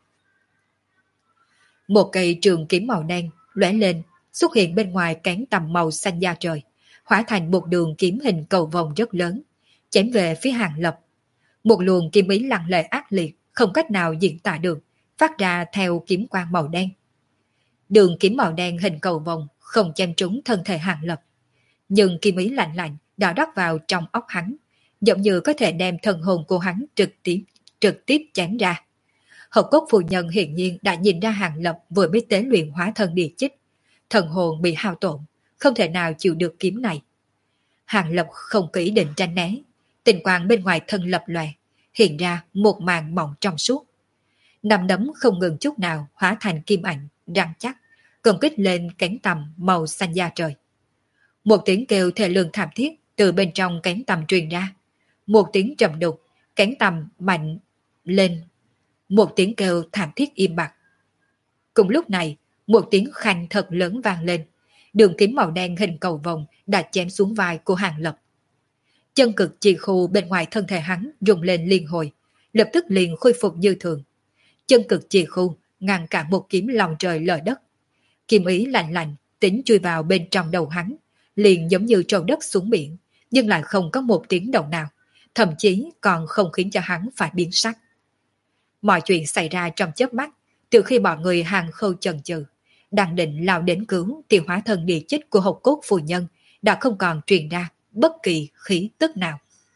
Một cây trường kiếm màu đen lóe lên, xuất hiện bên ngoài cán tầm màu xanh da trời, hóa thành một đường kiếm hình cầu vồng rất lớn, chém về phía Hàng Lập. Một luồng kiếm ý lăng lệ ác liệt, không cách nào diễn tả được, phát ra theo kiếm quang màu đen. Đường kiếm màu đen hình cầu vồng không chém trúng thân thể Hàng Lập, nhưng kiếm ý lạnh lạnh đã đắp vào trong óc hắn, giống như có thể đem thần hồn của hắn trực tiếp chém ra. Hộc Cốt phu nhân hiển nhiên đã nhìn ra Hàng Lập vừa mới tế luyện hóa thân địa chích, thần hồn bị hao tổn, không thể nào chịu được kiếm này. Hàng Lập không kỹ định tranh né, tình quang bên ngoài thân lập lòe, hiện ra một màn mỏng trong suốt. Nắm đấm không ngừng chút nào hóa thành kim ảnh, răng chắc, công kích lên cánh tằm màu xanh da trời. Một tiếng kêu thê lương thảm thiết từ bên trong cánh tằm truyền ra. Một tiếng trầm đục, cánh tằm mạnh lên. Một tiếng kêu thảm thiết im bặt. Cùng lúc này, một tiếng khanh thật lớn vang lên. Đường kiếm màu đen hình cầu vồng đã chém xuống vai của Hàng Lập. Chân cực chi khu bên ngoài thân thể hắn rung lên liên hồi, lập tức liền khôi phục như thường. Chân cực chi khu ngăn cản một kiếm lòng trời lở đất. Kiếm ý lạnh lạnh tính chui vào bên trong đầu hắn, liền giống như trâu đất xuống biển, nhưng lại không có một tiếng động nào, thậm chí còn không khiến cho hắn phải biến sắc. Mọi chuyện xảy ra trong chớp mắt, từ khi mọi người Hàng Khâu chần chừ, đang định lao đến cứu thì hóa thân địa chích của Hộc Cốt phu nhân đã không còn truyền ra bất kỳ khí tức nào.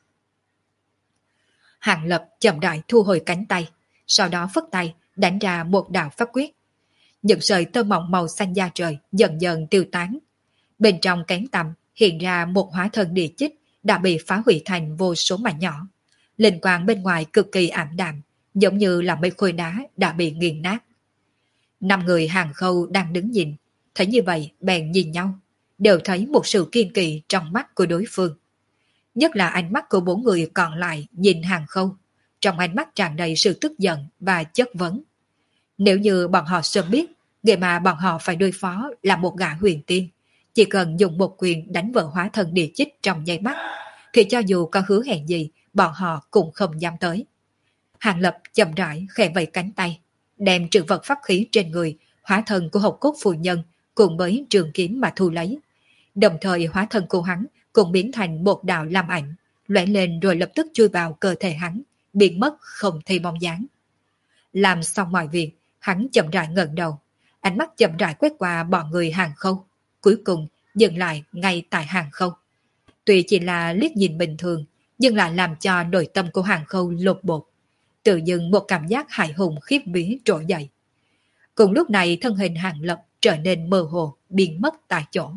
Hàng Lập chậm rãi thu hồi cánh tay, sau đó phất tay đánh ra một đạo pháp quyết. Những sợi tơ mỏng màu xanh da trời dần dần tiêu tán. Bên trong cánh tằm hiện ra một hóa thân địa chích đã bị phá hủy thành vô số mảnh nhỏ. Linh quang bên ngoài cực kỳ ảm đạm, giống như là mấy khối đá đã bị nghiền nát. 5 người Hàng Khâu đang đứng nhìn, thấy như vậy bèn nhìn nhau, đều thấy một sự kiên kỵ trong mắt của đối phương. Nhất là ánh mắt của 4 người còn lại nhìn Hàng Khâu, trong ánh mắt tràn đầy sự tức giận và chất vấn. Nếu như bọn họ sớm biết, người mà bọn họ phải đối phó là một gã huyền tiên, chỉ cần dùng một quyền đánh vỡ hóa thân địa chích trong nháy mắt, thì cho dù có hứa hẹn gì, bọn họ cũng không dám tới. Hàng Lập chậm rãi khẽ vẫy cánh tay, đem trữ vật pháp khí trên người, hóa thân của Hộc Cốt phu nhân cùng với trường kiếm mà thu lấy. Đồng thời hóa thân của hắn cũng biến thành một đạo lam ảnh, lóe lên rồi lập tức chui vào cơ thể hắn, biến mất không thấy bóng dáng. Làm xong mọi việc, hắn chậm rãi ngẩng đầu, ánh mắt chậm rãi quét qua bọn người Hàng Khâu, cuối cùng dừng lại ngay tại Hàng Khâu. Tuy chỉ là liếc nhìn bình thường, nhưng lại làm cho nội tâm của Hàng Khâu lột bột. Tự dưng một cảm giác hãi hùng khiếp vía trỗi dậy. Cùng lúc này thân hình Hàng Lập trở nên mơ hồ, biến mất tại chỗ.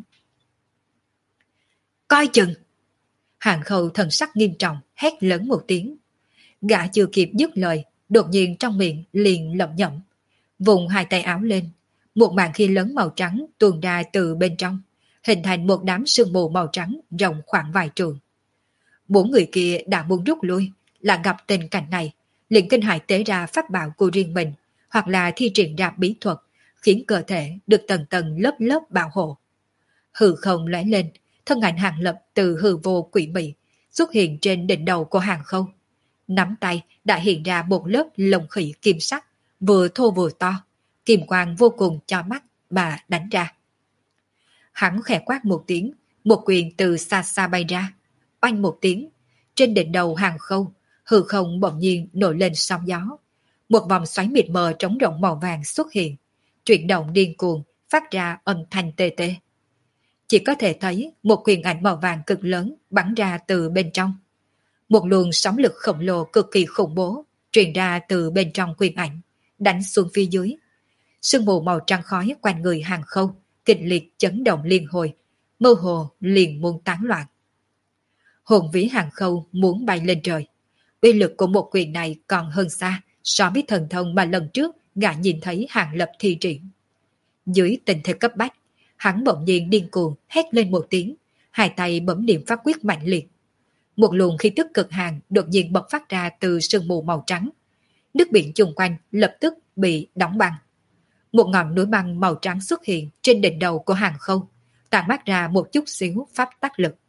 Coi chừng! Hàng Khâu thần sắc nghiêm trọng, hét lớn một tiếng. Gã chưa kịp dứt lời, đột nhiên trong miệng liền lẩm nhẩm, vùng hai tay áo lên, một màn khí lớn màu trắng tuôn ra từ bên trong, hình thành một đám sương mù màu trắng rộng khoảng vài trượng. 4 người kia đã muốn rút lui, là gặp tình cảnh này, liền kinh hãi tế ra pháp bảo của riêng mình, hoặc là thi triển ra bí thuật, khiến cơ thể được tầng tầng lớp lớp bảo hộ. Hư không lóe lên, thân ảnh Hàng Lập từ hư vô quỷ mị xuất hiện trên đỉnh đầu của Hàng Khâu. Nắm tay đã hiện ra một lớp lồng khỉ kim sắc, vừa thô vừa to, kim quang vô cùng cho mắt mà đánh ra. Hắn khẽ quát một tiếng, một quyền từ xa xa bay ra, oanh một tiếng, trên đỉnh đầu Hàng Khâu, hư không bỗng nhiên nổi lên sóng gió. Một vòng xoáy mịt mờ trống rỗng màu vàng xuất hiện, chuyển động điên cuồng, phát ra âm thanh tê tê. Chỉ có thể thấy một quyền ảnh màu vàng cực lớn bắn ra từ bên trong. Một luồng sóng lực khổng lồ cực kỳ khủng bố truyền ra từ bên trong quyền ảnh, đánh xuống phía dưới. Sương mù màu trắng khói quanh người Hàng Khâu kịch liệt chấn động liên hồi, mơ hồ liền muốn tán loạn. Hồn vía Hàng Khâu muốn bay lên trời. Uy lực của một quyền này còn hơn xa so với thần thông mà lần trước gã nhìn thấy Hàng Lập thi triển. Dưới tình thế cấp bách, hắn bỗng nhiên điên cuồng hét lên một tiếng, hai tay bấm niệm pháp quyết mạnh liệt. Một luồng khí tức cực hàn đột nhiên bộc phát ra từ sương mù màu trắng. Nước biển chung quanh lập tức bị đóng băng. Một ngọn núi băng màu trắng xuất hiện trên đỉnh đầu của Hàng Khâu, tản mát ra một chút xíu pháp tắc lực.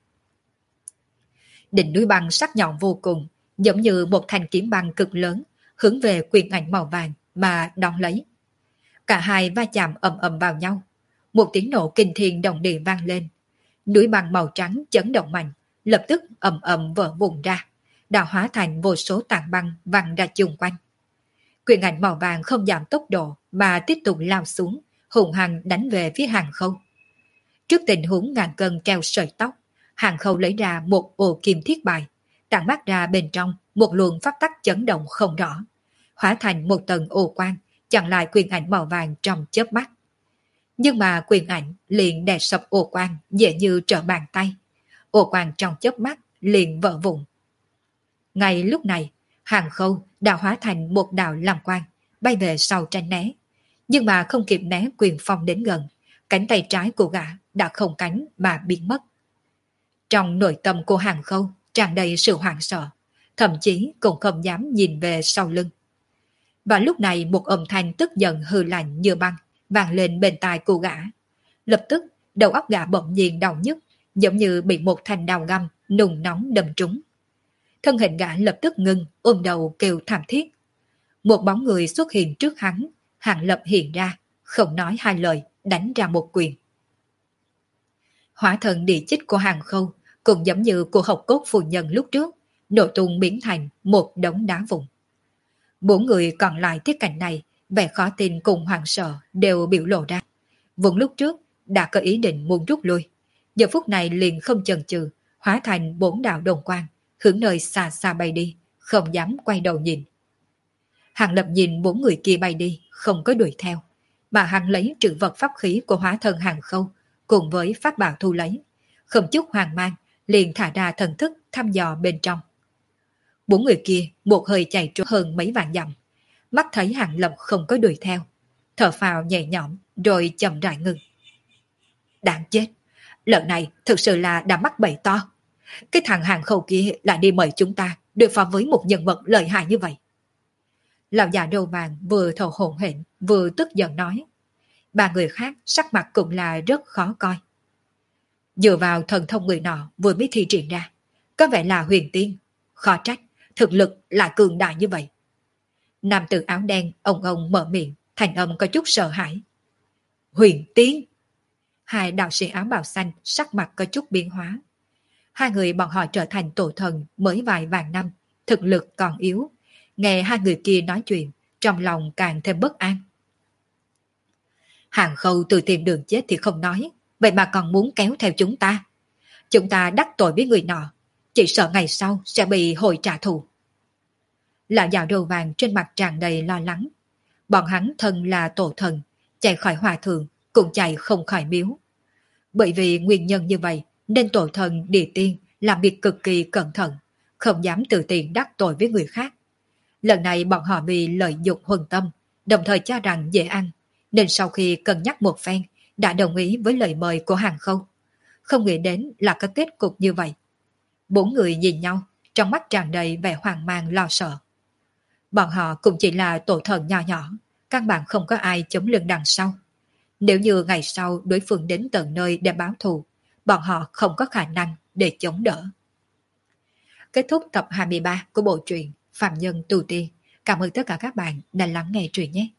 Đỉnh núi băng sắc nhọn vô cùng, giống như một thanh kiếm băng cực lớn, hướng về quyền ảnh màu vàng mà đón lấy. Cả hai va chạm ầm ầm vào nhau, một tiếng nổ kinh thiên động địa vang lên. Núi băng màu trắng chấn động mạnh, lập tức ầm ầm vỡ vụn ra, đã hóa thành vô số tảng băng văng ra chung quanh. Quyền ảnh màu vàng không giảm tốc độ mà tiếp tục lao xuống, hùng hăng đánh về phía Hàng Khâu. Trước tình huống ngàn cân treo sợi tóc, Hàng Khâu lấy ra một ổ kim thiết bài, tản mát ra bên trong một luồng pháp tắc chấn động không rõ, hóa thành một tầng ô quang, chặn lại quyền ảnh màu vàng trong chớp mắt. Nhưng mà quyền ảnh liền đè sập ô quang dễ như trở bàn tay. Ô quang trong chớp mắt liền vỡ vụn. Ngay lúc này, Hàng Khâu đã hóa thành một đạo lam quang, bay về sau tránh né. Nhưng mà không kịp né quyền phong đến gần, cánh tay trái của gã đã không cánh mà biến mất. Trong nội tâm của Hàng Khâu tràn đầy sự hoảng sợ, thậm chí cũng không dám nhìn về sau lưng. Và lúc này một âm thanh tức giận hư lạnh như băng vang lên bên tai của gã. Lập tức đầu óc gã bỗng nhiên đau nhức, giống như bị một thanh đao găm nung nóng đâm trúng. Thân hình gã lập tức ngưng, ôm đầu kêu thảm thiết. Một bóng người xuất hiện trước hắn, Hàng Lập hiện ra, không nói hai lời, đánh ra một quyền. Hỏa thần địa chích của Hàng Khâu cũng giống như của Hộc Cốt phu nhân lúc trước, nổ tung biến thành một đống đá vụn. Bốn người còn lại thấy cảnh này, vẻ khó tin cùng hoảng sợ đều biểu lộ ra. Vốn lúc trước đã có ý định muốn rút lui, giờ phút này liền không chần chừ, hóa thành bốn đạo đồng quang, hướng nơi xa xa bay đi, không dám quay đầu nhìn. Hàng Lập nhìn bốn người kia bay đi, không có đuổi theo, mà hắn lấy trữ vật pháp khí của hóa thân Hàng Khâu cùng với pháp bảo thu lấy, không chút hoang mang, liền thả ra thần thức thăm dò bên trong. Bốn người kia một hơi chạy trốn hơn mấy vạn dặm, mắt thấy Hàng Lập không có đuổi theo, thở phào nhẹ nhõm rồi chậm rãi ngừng. Đáng chết, lần này thực sự là đã mắc bẫy to. Cái thằng Hàng Khâu kia lại đi mời chúng ta đối phó với một nhân vật lợi hại như vậy. Lão già đầu vàng vừa thở hổn hển vừa tức giận nói. Ba người khác sắc mặt cũng là rất khó coi. Dựa vào thần thông người nọ vừa mới thi triển ra, có vẻ là huyền tiên, khó trách, thực lực lại cường đại như vậy. Nam tử áo đen ông mở miệng, thành âm có chút sợ hãi. Huyền tiên! Hai đạo sĩ áo bào xanh sắc mặt có chút biến hóa. Hai người bọn họ trở thành tổ thần mới vài vạn năm, thực lực còn yếu. Nghe hai người kia nói chuyện, trong lòng càng thêm bất an. Hàng Khâu tự tìm đường chết thì không nói, vậy mà còn muốn kéo theo chúng ta. Chúng ta đắc tội với người nọ, chỉ sợ ngày sau sẽ bị hội trả thù. Lão già đầu vàng trên mặt tràn đầy lo lắng. Bọn hắn thân là tổ thần, chạy khỏi hòa thượng, cũng chạy không khỏi miếu. Bởi vì nguyên nhân như vậy, nên tổ thần địa tiên làm việc cực kỳ cẩn thận, không dám tự tiện đắc tội với người khác. Lần này bọn họ vì lợi dụng huân tâm, đồng thời cho rằng dễ ăn, nên sau khi cân nhắc một phen, đã đồng ý với lời mời của Hàng Khâu. Không nghĩ đến là có kết cục như vậy. Bốn người nhìn nhau, trong mắt tràn đầy vẻ hoang mang lo sợ. Bọn họ cũng chỉ là tổ thần nhỏ nhỏ, căn bản không có ai chống lưng đằng sau. Nếu như ngày sau đối phương đến tận nơi để báo thù, bọn họ không có khả năng để chống đỡ. Kết thúc tập 23 của bộ truyện Phạm Nhân Tu Tiên. Cảm ơn tất cả các bạn đã lắng nghe truyện nhé.